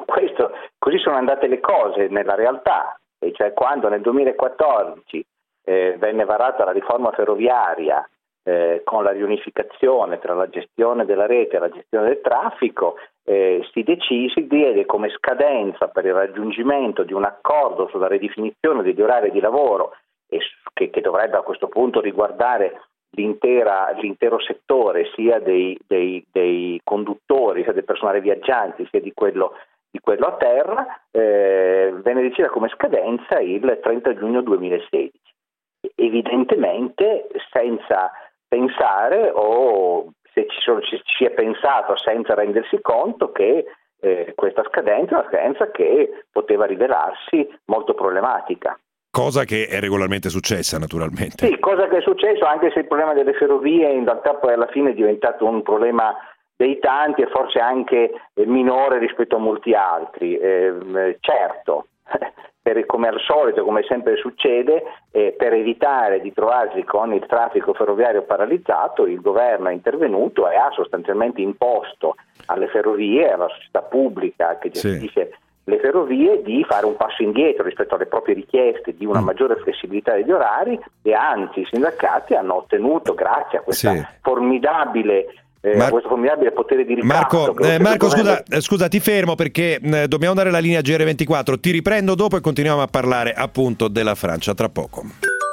sono andate le cose nella realtà, e cioè quando nel 2014 venne varata la riforma ferroviaria con la riunificazione tra la gestione della rete e la gestione del traffico, si diede come scadenza per il raggiungimento di un accordo sulla ridefinizione degli orari di lavoro, che dovrebbe a questo punto riguardare l'intero settore, sia dei conduttori, sia del personale viaggiante, sia di quello di quello a terra, venne decisa come scadenza il 30 giugno 2016. Evidentemente senza pensare, o se ci è pensato senza rendersi conto che questa scadenza è una scadenza che poteva rivelarsi molto problematica. Cosa che è regolarmente successa, naturalmente. Sì, cosa che è successo, anche se il problema delle ferrovie in realtà poi alla fine è diventato un problema dei tanti e forse anche minore rispetto a molti altri. Certo, come al solito, come sempre succede, per evitare di trovarsi con il traffico ferroviario paralizzato, il governo è intervenuto e ha sostanzialmente imposto alle ferrovie, alla società pubblica che gestisce le ferrovie, di fare un passo indietro rispetto alle proprie richieste di una maggiore flessibilità degli orari, e anzi i sindacati hanno ottenuto, grazie a questa formidabile questo formidabile potere di ricatto. Marco, scusa, ti fermo perché dobbiamo dare la linea GR24, ti riprendo dopo e continuiamo a parlare appunto della Francia tra poco.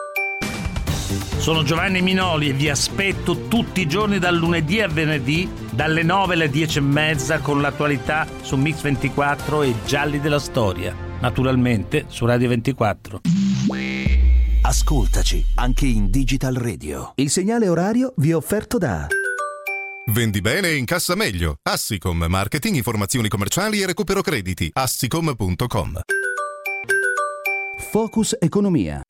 Sono Giovanni Minoli e vi aspetto tutti i giorni dal lunedì a venerdì dalle 9 alle 10:30 con l'attualità su Mix 24 e Gialli della Storia, naturalmente su Radio 24. Ascoltaci anche in Digital Radio. Il segnale orario vi è offerto da Vendi bene e incassa meglio. Assicom, marketing, informazioni commerciali e recupero crediti. Assicom.com. Focus Economia.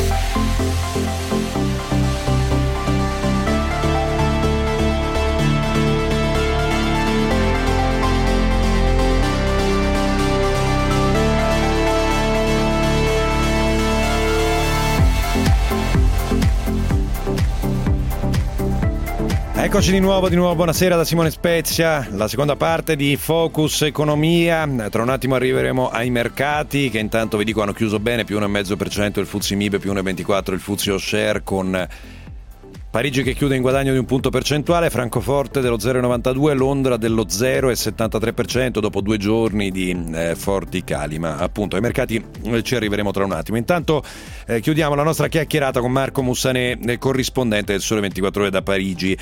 Eccoci di nuovo, buonasera da Simone Spezia, la seconda parte di Focus Economia. Tra un attimo arriveremo ai mercati, che intanto vi dico hanno chiuso bene, più 1,5% il FTSE MIB, più 1,24% il FTSE All Share, con Parigi che chiude in guadagno di un punto percentuale, Francoforte dello 0,92%, Londra dello 0,73% dopo 2 giorni di forti cali, ma appunto ai mercati ci arriveremo tra un attimo. Intanto chiudiamo la nostra chiacchierata con Marco Mussanè, corrispondente del Sole 24 Ore da Parigi,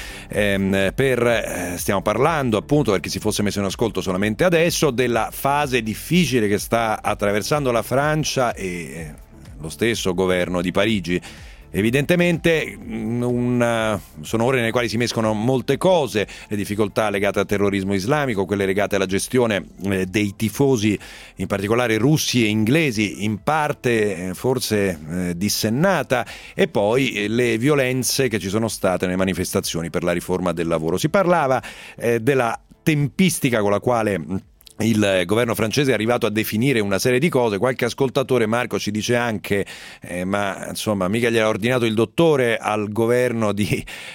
stiamo parlando appunto, per chi si fosse messo in ascolto solamente adesso, della fase difficile che sta attraversando la Francia e lo stesso governo di Parigi. Evidentemente sono ore nelle quali si mescolano molte cose, le difficoltà legate al terrorismo islamico, quelle legate alla gestione dei tifosi, in particolare russi e inglesi, in parte forse dissennata, e poi le violenze che ci sono state nelle manifestazioni per la riforma del lavoro. Si parlava della tempistica con la quale il governo francese è arrivato a definire una serie di cose. Qualche ascoltatore, Marco, ci dice anche ma insomma mica gli ha ordinato il dottore al governo di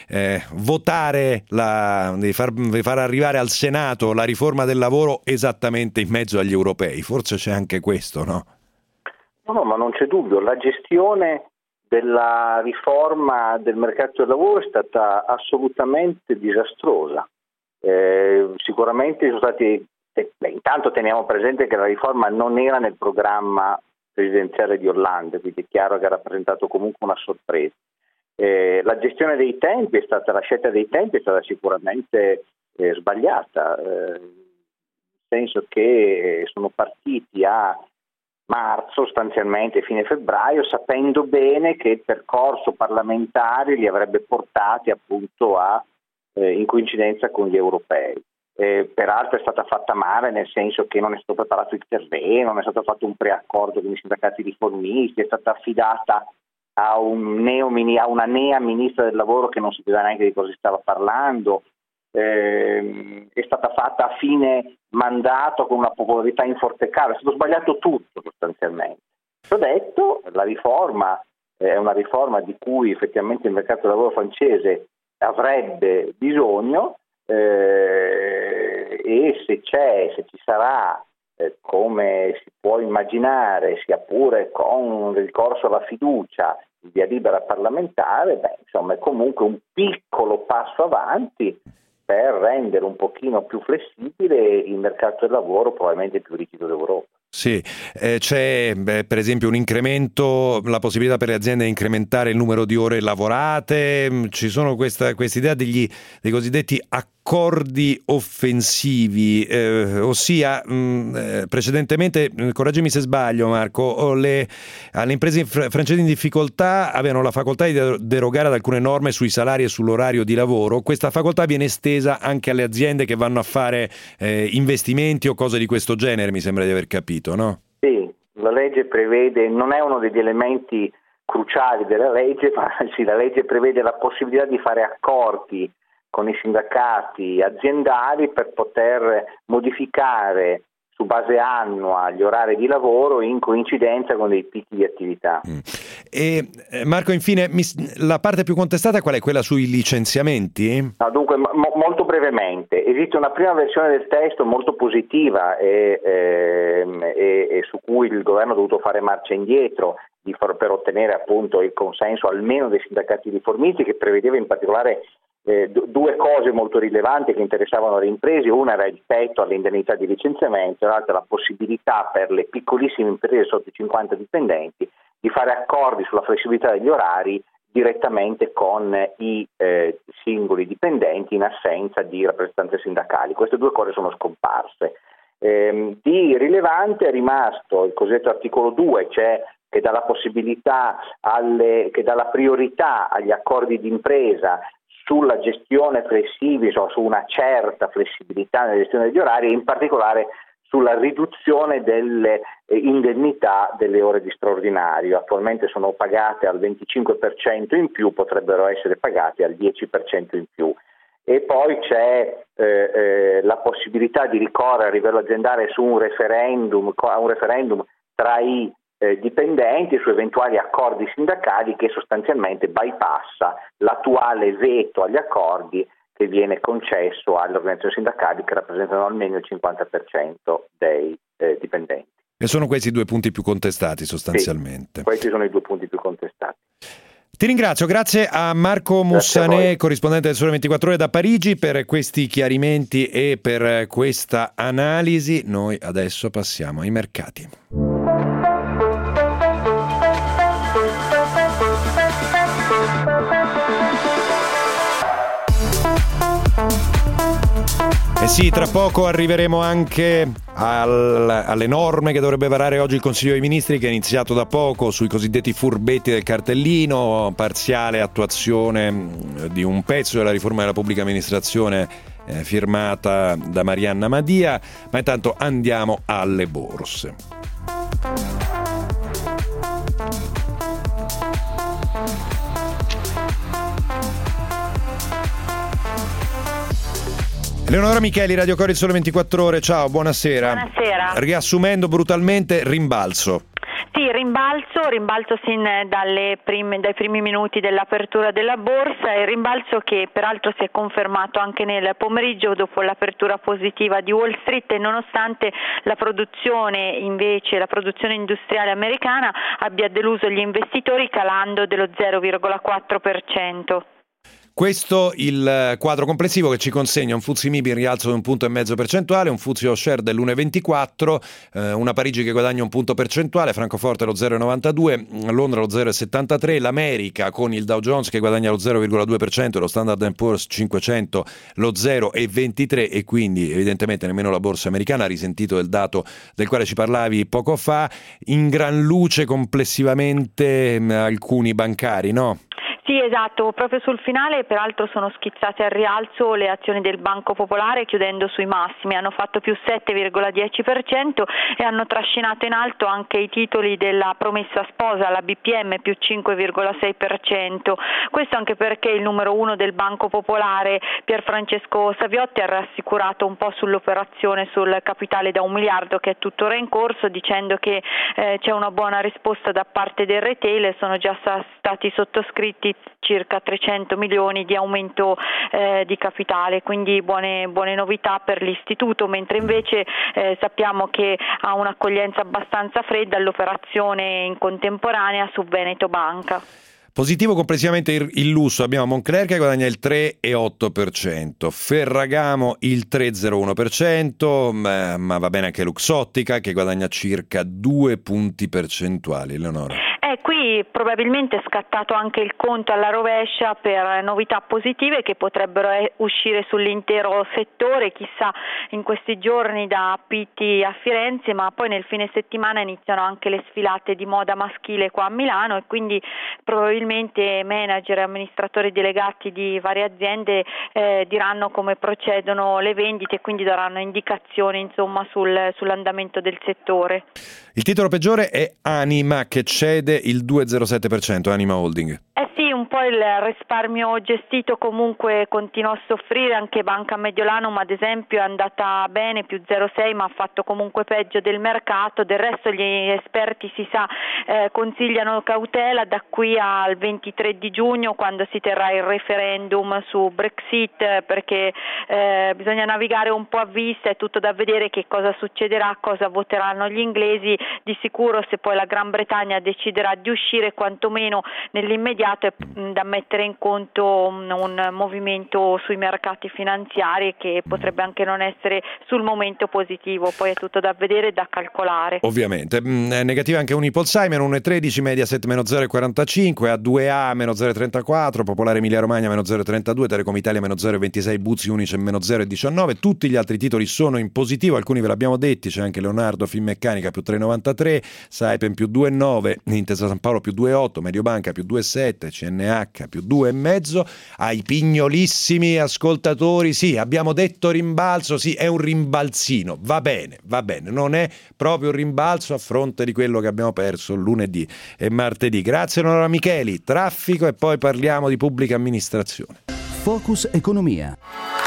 votare di far arrivare al Senato la riforma del lavoro esattamente in mezzo agli europei. Forse c'è anche questo, no? No, ma non c'è dubbio, la gestione della riforma del mercato del lavoro è stata assolutamente disastrosa. Sicuramente sono stati intanto teniamo presente che la riforma non era nel programma presidenziale di Hollande, quindi è chiaro che ha rappresentato comunque una sorpresa. La gestione dei tempi la scelta dei tempi è stata sicuramente sbagliata, nel senso che sono partiti a marzo, sostanzialmente fine febbraio, sapendo bene che il percorso parlamentare li avrebbe portati appunto in coincidenza con gli europei. Peraltro è stata fatta male, nel senso che non è stato preparato il terreno, non è stato fatto un preaccordo con i sindacati riformisti, è stata affidata a una nea ministra del lavoro che non sapeva neanche di cosa si stava parlando, è stata fatta a fine mandato con una popolarità in forte calo, è stato sbagliato tutto sostanzialmente. Ciò detto, la riforma è una riforma di cui effettivamente il mercato del lavoro francese avrebbe bisogno, e se ci sarà, come si può immaginare, sia pure con ricorso alla fiducia, il via libera parlamentare, insomma è comunque un piccolo passo avanti per rendere un pochino più flessibile il mercato del lavoro, probabilmente più rigido d'Europa. Sì, c'è per esempio un incremento, la possibilità per le aziende di incrementare il numero di ore lavorate, ci sono questa idea dei cosiddetti accordi offensivi, ossia precedentemente, correggimi se sbaglio Marco, alle imprese francesi in difficoltà avevano la facoltà di derogare ad alcune norme sui salari e sull'orario di lavoro. Questa facoltà viene estesa anche alle aziende che vanno a fare investimenti o cose di questo genere, mi sembra di aver capito, no? Sì, la legge prevede, non è uno degli elementi cruciali della legge, ma anzi la legge prevede la possibilità di fare accordi con i sindacati aziendali per poter modificare su base annua gli orari di lavoro in coincidenza con dei picchi di attività. E Marco, infine, la parte più contestata qual è? Quella sui licenziamenti? No, dunque, molto brevemente, esiste una prima versione del testo molto positiva e su cui il governo ha dovuto fare marcia indietro per ottenere appunto il consenso almeno dei sindacati riformisti, che prevedeva in particolare due cose molto rilevanti che interessavano le imprese. Una era il tetto alle indennità di licenziamento, l'altra la possibilità per le piccolissime imprese sotto i 50 dipendenti di fare accordi sulla flessibilità degli orari direttamente con i singoli dipendenti in assenza di rappresentanze sindacali. Queste due cose sono scomparse. Di rilevante è rimasto il cosiddetto articolo 2, cioè che dà la possibilità che dà la priorità agli accordi d'impresa sulla gestione flessibile, cioè su una certa flessibilità nella gestione degli orari, e in particolare sulla riduzione delle indennità delle ore di straordinario. Attualmente sono pagate al 25% in più, potrebbero essere pagate al 10% in più. E poi c'è la possibilità di ricorrere a livello aziendale su un referendum tra i dipendenti su eventuali accordi sindacali, che sostanzialmente bypassa l'attuale veto agli accordi che viene concesso alle organizzazioni sindacali che rappresentano almeno il 50% dei dipendenti. E sono questi i due punti più contestati sostanzialmente. Sì, questi sono i due punti più contestati. Ti ringrazio, grazie a Marco Mussanè, corrispondente del Sole 24 Ore da Parigi, per questi chiarimenti e per questa analisi. Noi adesso passiamo ai mercati. Eh sì, tra poco arriveremo anche alle norme che dovrebbe varare oggi il Consiglio dei Ministri, che è iniziato da poco, sui cosiddetti furbetti del cartellino, parziale attuazione di un pezzo della riforma della pubblica amministrazione firmata da Marianna Madia, ma intanto andiamo alle borse. Eleonora Micheli, Radio Cori, Sole 24 Ore, ciao, buonasera. Buonasera. Riassumendo brutalmente, rimbalzo. Sì, rimbalzo sin dai primi minuti dell'apertura della borsa, e rimbalzo che peraltro si è confermato anche nel pomeriggio dopo l'apertura positiva di Wall Street, e nonostante la produzione industriale americana abbia deluso gli investitori, calando dello 0,4%. Questo il quadro complessivo che ci consegna un FTSE MIB in rialzo di 1,5 punto percentuale, un FTSE All-Share dell'1,24, una Parigi che guadagna 1 punto percentuale, Francoforte lo 0,92, Londra lo 0,73, l'America con il Dow Jones che guadagna lo 0,2%, lo Standard & Poor's 500 lo 0,23, e quindi evidentemente nemmeno la borsa americana ha risentito del dato del quale ci parlavi poco fa. In gran luce complessivamente alcuni bancari, no? Sì, esatto, proprio sul finale peraltro sono schizzate al rialzo le azioni del Banco Popolare, chiudendo sui massimi, hanno fatto più 7,10% e hanno trascinato in alto anche i titoli della promessa sposa, la BPM più 5,6%, questo anche perché il numero 1 del Banco Popolare, Pierfrancesco Saviotti, ha rassicurato un po' sull'operazione sul capitale da 1 miliardo che è tuttora in corso, dicendo che c'è una buona risposta da parte del retail e sono già stati sottoscritti circa 300 milioni di aumento di capitale, quindi buone novità per l'istituto, mentre invece sappiamo che ha un'accoglienza abbastanza fredda l'operazione in contemporanea su Veneto Banca. Positivo complessivamente il lusso, abbiamo Moncler che guadagna il 3,8%, Ferragamo il 3,01%, ma va bene anche Luxottica che guadagna circa 2 punti percentuali. Leonora. Qui poi probabilmente è scattato anche il conto alla rovescia per novità positive che potrebbero uscire sull'intero settore, chissà in questi giorni da Pitti a Firenze, ma poi nel fine settimana iniziano anche le sfilate di moda maschile qua a Milano e quindi probabilmente manager e amministratori delegati di varie aziende diranno come procedono le vendite e quindi daranno indicazioni insomma sull'andamento del settore. Il titolo peggiore è Anima, che cede il 2,07%, Anima Holding. Sì, un po' il risparmio gestito comunque continua a soffrire, anche Banca Mediolanum ad esempio è andata bene, più 0,6, ma ha fatto comunque peggio del mercato. Del resto gli esperti, si sa, consigliano cautela da qui al 23 di giugno quando si terrà il referendum su Brexit, perché bisogna navigare un po' a vista, è tutto da vedere che cosa succederà, cosa voteranno gli inglesi. Di sicuro se poi la Gran Bretagna deciderà di uscire, quantomeno nell'immediato è da mettere in conto un movimento sui mercati finanziari che potrebbe anche non essere sul momento positivo, poi è tutto da vedere e da calcolare. Ovviamente. Negativa anche Unipolsai, meno 1,13, Mediaset meno 0,45, A2A meno 0,34, Popolare Emilia Romagna meno 0,32, Telecom Italia meno 0,26, Buzzi Unicem meno 0,19. Tutti gli altri titoli sono in positivo, alcuni ve l'abbiamo detti, c'è anche Leonardo Finmeccanica più 3,93, Saipem più 2,9, Intesa San Paolo più 2,8, Mediobanca più 2,7, CNH più 2,5. Ai pignolissimi ascoltatori, sì, abbiamo detto rimbalzo, sì, è un rimbalzino, va bene, non è proprio un rimbalzo a fronte di quello che abbiamo perso lunedì e martedì. Grazie onorevole Micheli. Traffico e poi parliamo di pubblica amministrazione. Focus Economia.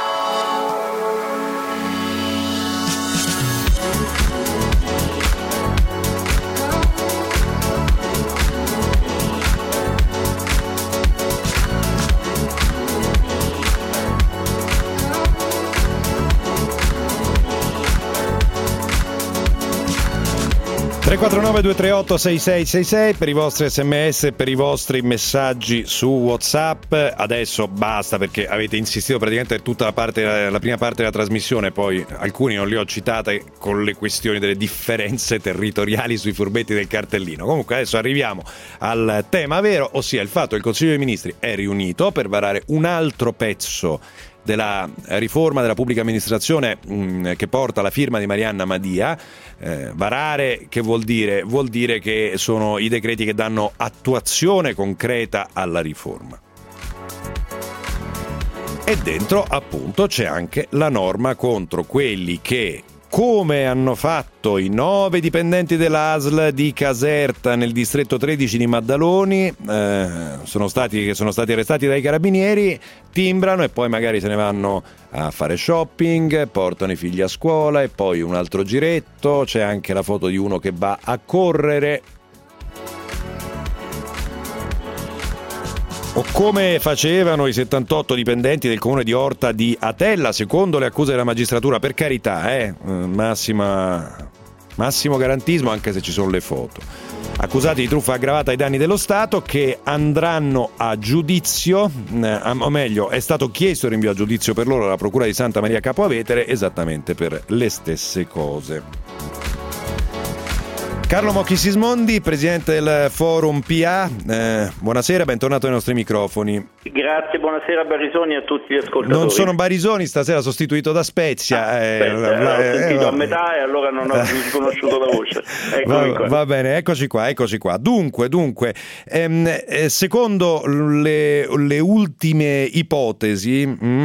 349-238-6666 per i vostri sms e per i vostri messaggi su WhatsApp. Adesso basta, perché avete insistito praticamente tutta la prima parte della trasmissione, poi alcuni non li ho citate con le questioni delle differenze territoriali sui furbetti del cartellino. Comunque adesso arriviamo al tema vero, ossia il fatto che il Consiglio dei Ministri è riunito per varare un altro pezzo della riforma della pubblica amministrazione che porta la firma di Marianna Madia. Varare che vuol dire? Vuol dire che sono i decreti che danno attuazione concreta alla riforma. E dentro appunto c'è anche la norma contro quelli che, come hanno fatto i 9 dipendenti dell'ASL di Caserta nel distretto 13 di Maddaloni, sono stati arrestati dai carabinieri, timbrano e poi magari se ne vanno a fare shopping, portano i figli a scuola e poi un altro giretto. C'è anche la foto di uno che va a correre. O come facevano i 78 dipendenti del comune di Orta di Atella, secondo le accuse della magistratura, per carità, massimo garantismo, anche se ci sono le foto. Accusati di truffa aggravata ai danni dello Stato, che andranno a giudizio, o meglio, è stato chiesto il rinvio a giudizio per loro alla Procura di Santa Maria Capua Vetere, esattamente per le stesse cose. Carlo Mocchi Sismondi, presidente del Forum PA, buonasera, bentornato ai nostri microfoni. Grazie, buonasera Barisoni e a tutti gli ascoltatori. Non sono Barisoni, stasera sostituito da Spezia. Ho sentito a metà e allora non ho riconosciuto la voce. Va bene, eccoci qua. Dunque, secondo le ultime ipotesi,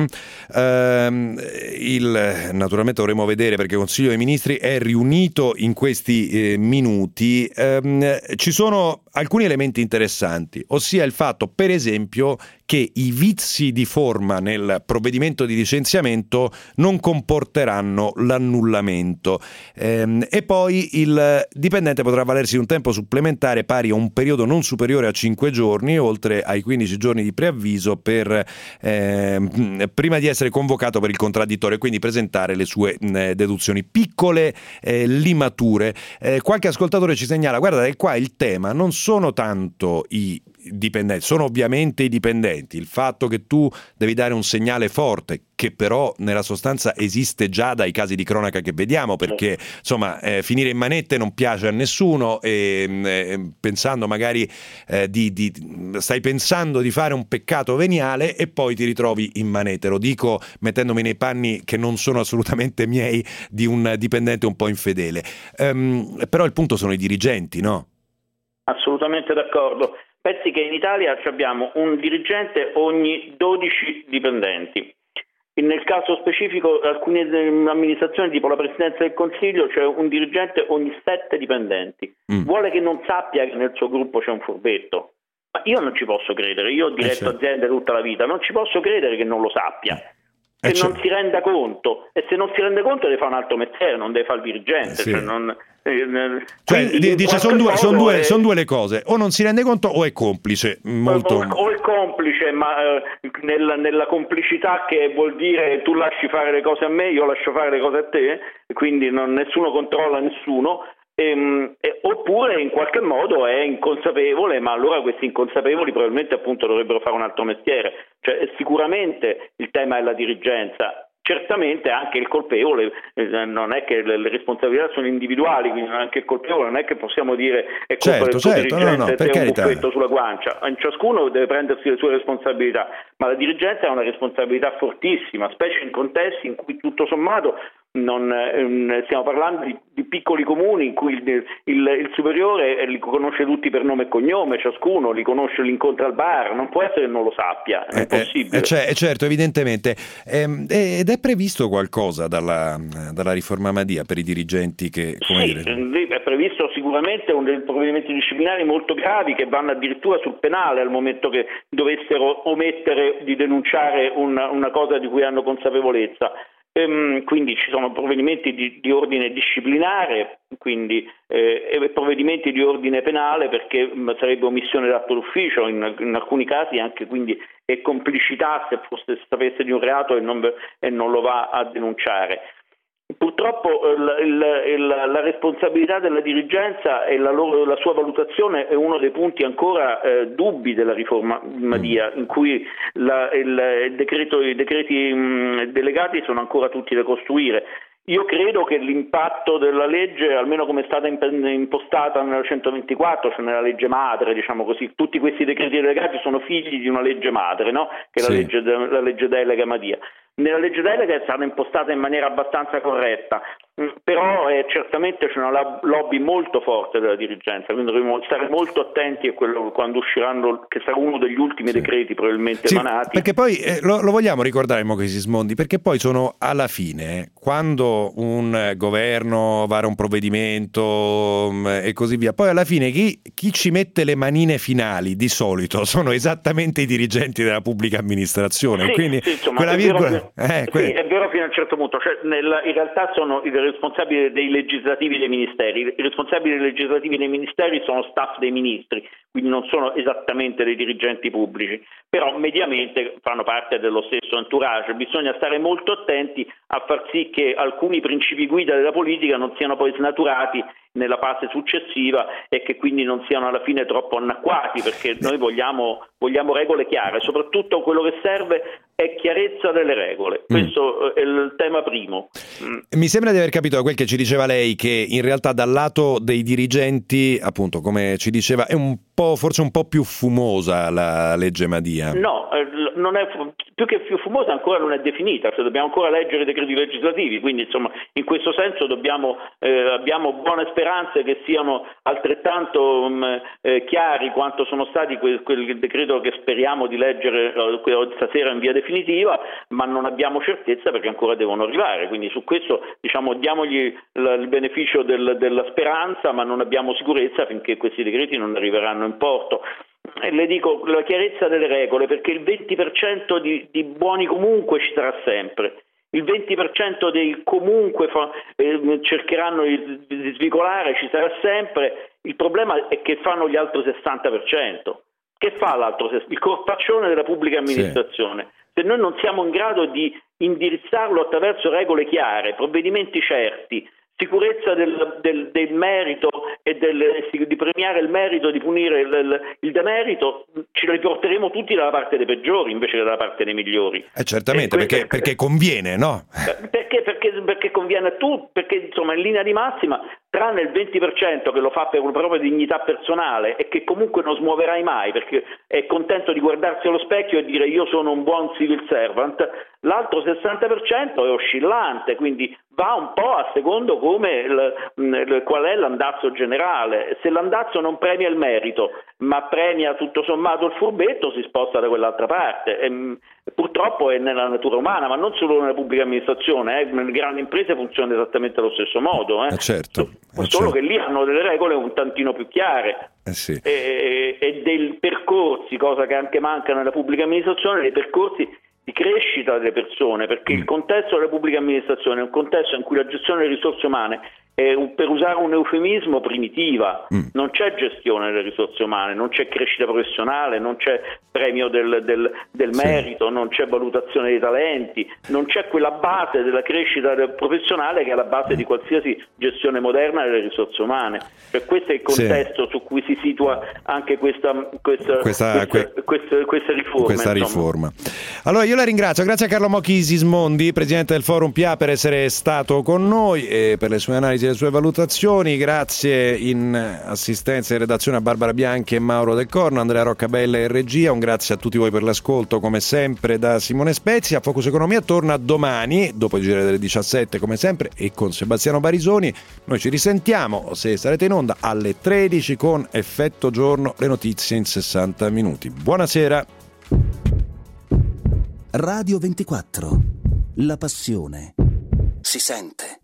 naturalmente dovremo vedere, perché il Consiglio dei Ministri è riunito in questi minuti. Ci sono alcuni elementi interessanti, ossia il fatto, per esempio, che i vizi di forma nel provvedimento di licenziamento non comporteranno l'annullamento, e poi il dipendente potrà avvalersi di un tempo supplementare pari a un periodo non superiore a 5 giorni, oltre ai 15 giorni di preavviso prima di essere convocato per il contraddittorio, e quindi presentare le sue deduzioni. Piccole limature. Qualche ascoltatore ci segnala: guarda, qua il tema non sono tanto i dipendenti, sono ovviamente i dipendenti, il fatto che tu devi dare un segnale forte, che però nella sostanza esiste già dai casi di cronaca che vediamo, perché insomma finire in manette non piace a nessuno, e pensando magari stai pensando di fare un peccato veniale e poi ti ritrovi in manette. Lo dico mettendomi nei panni che non sono assolutamente miei, di un dipendente un po' infedele, però il punto sono i dirigenti, no? Assolutamente d'accordo. Pensi che in Italia abbiamo un dirigente ogni 12 dipendenti. Nel caso specifico, alcune amministrazioni, tipo la Presidenza del Consiglio, c'è un dirigente ogni 7 dipendenti. Vuole che non sappia che nel suo gruppo c'è un furbetto? Ma io non ci posso credere. Io ho diretto aziende tutta la vita, non ci posso credere che non lo sappia. Che non si renda conto, e se non si rende conto deve fare un altro mestiere, non deve fare il dirigente. Dice sono due le cose: o non si rende conto o è complice. O è complice, ma nella complicità, che vuol dire tu lasci fare le cose a me, io lascio fare le cose a te, e quindi nessuno controlla nessuno. Oppure in qualche modo è inconsapevole, ma allora questi inconsapevoli probabilmente appunto dovrebbero fare un altro mestiere. Cioè, sicuramente il tema è la dirigenza, certamente anche il colpevole, non è che le responsabilità sono individuali, quindi anche il colpevole non è che possiamo dire è colpa del tuo dirigente, è un buffetto sulla guancia. Ciascuno deve prendersi le sue responsabilità, ma la dirigenza ha una responsabilità fortissima, specie in contesti in cui tutto sommato stiamo parlando di piccoli comuni in cui il superiore li conosce tutti per nome e cognome, ciascuno li conosce, li incontra al bar, non può essere che non lo sappia, è impossibile. Certo, evidentemente. Ed è previsto qualcosa dalla riforma Madia per i dirigenti che... È previsto sicuramente dei provvedimenti disciplinari molto gravi che vanno addirittura sul penale al momento che dovessero omettere di denunciare una cosa di cui hanno consapevolezza. Quindi ci sono provvedimenti di ordine disciplinare, quindi provvedimenti di ordine penale, perché sarebbe omissione d'atto d'ufficio in alcuni casi, anche quindi è complicità se sapesse di un reato e non lo va a denunciare. Purtroppo la responsabilità della dirigenza e la sua valutazione è uno dei punti ancora dubbi della riforma Madia, in cui i decreti delegati sono ancora tutti da costruire. Io credo che l'impatto della legge, almeno come è stata impostata nella 124, cioè nella legge madre, diciamo così, tutti questi decreti delegati sono figli di una legge madre, no? Che è la legge delega Madia. Nella legge delega è stata impostata in maniera abbastanza corretta, però certamente c'è una lobby molto forte della dirigenza, quindi dovremo stare molto attenti a quello quando usciranno, che sarà uno degli ultimi decreti probabilmente emanati. Perché poi lo vogliamo ricordare, mo che si smondi, perché poi sono alla fine, quando un governo vara un provvedimento e così via, poi alla fine chi ci mette le manine finali di solito sono esattamente i dirigenti della pubblica amministrazione, quindi quella virgola... È vero fino a un certo punto, cioè in realtà sono i responsabili dei legislativi dei ministeri. I responsabili legislativi dei ministeri sono staff dei ministri, quindi non sono esattamente dei dirigenti pubblici, però mediamente fanno parte dello stesso entourage. Bisogna stare molto attenti a far sì che alcuni principi guida della politica non siano poi snaturati nella fase successiva e che quindi non siano alla fine troppo annacquati, perché noi vogliamo regole chiare, soprattutto quello che serve è chiarezza delle regole. Questo è il tema primo. Mi sembra di aver capito da quel che ci diceva lei che in realtà dal lato dei dirigenti, appunto, come ci diceva, è forse un po' più fumosa la legge Madia. No, non è più che più fumosa, ancora non è definita, cioè dobbiamo ancora leggere i decreti legislativi, quindi insomma in questo senso abbiamo buone speranze che siano altrettanto chiari quanto sono stati quel decreto che speriamo di leggere stasera in via definitiva, ma non abbiamo certezza perché ancora devono arrivare, quindi su questo diamogli il beneficio della speranza, ma non abbiamo sicurezza finché questi decreti non arriveranno in porto. Le dico la chiarezza delle regole, perché il 20% di buoni comunque ci sarà sempre, il 20% dei comunque cercheranno di svicolare ci sarà sempre. Il problema è che fanno gli altri 60%. Che fa l'altro? Il corpaccione della pubblica amministrazione. Se noi non siamo in grado di indirizzarlo attraverso regole chiare, provvedimenti certi, sicurezza del merito e di premiare il merito, di punire il demerito, ci riporteremo tutti dalla parte dei peggiori invece che dalla parte dei migliori. Certamente, perché conviene, no? Perché conviene a tutti, perché insomma in linea di massima, tranne il 20% che lo fa per una propria dignità personale e che comunque non smuoverai mai perché è contento di guardarsi allo specchio e dire io sono un buon civil servant, l'altro 60% è oscillante, quindi va un po' a secondo come qual è l'andazzo generale. Se l'andazzo non premia il merito ma premia tutto sommato il furbetto, si sposta da quell'altra parte. Purtroppo è nella natura umana, ma non solo nella pubblica amministrazione, nelle grandi imprese funziona esattamente allo stesso modo. Certo. Solo che lì hanno delle regole un tantino più chiare. Sì. E dei percorsi, cosa che anche manca nella pubblica amministrazione, dei percorsi di crescita delle persone, perché il contesto della pubblica amministrazione è un contesto in cui la gestione delle risorse umane è, per usare un eufemismo, primitiva. Non c'è gestione delle risorse umane, non c'è crescita professionale, non c'è premio del merito, non c'è valutazione dei talenti, non c'è quella base della crescita professionale che è la base di qualsiasi gestione moderna delle risorse umane. Per questo è il contesto su cui si situa anche questa riforma. Allora io la ringrazio, grazie a Carlo Mocchi Sismondi, presidente del Forum PA, per essere stato con noi e per le sue analisi e le sue valutazioni. Grazie in assistenza e redazione a Barbara Bianchi e Mauro Del Corno, Andrea Roccabella in regia. Un grazie a tutti voi per l'ascolto, come sempre da Simone Spezia. Focus Economia torna domani dopo il giro delle 17 come sempre e con Sebastiano Barisoni. Noi ci risentiamo, se sarete in onda, alle 13 con Effetto Giorno, le notizie in 60 minuti. Buonasera. Radio 24. La passione si sente.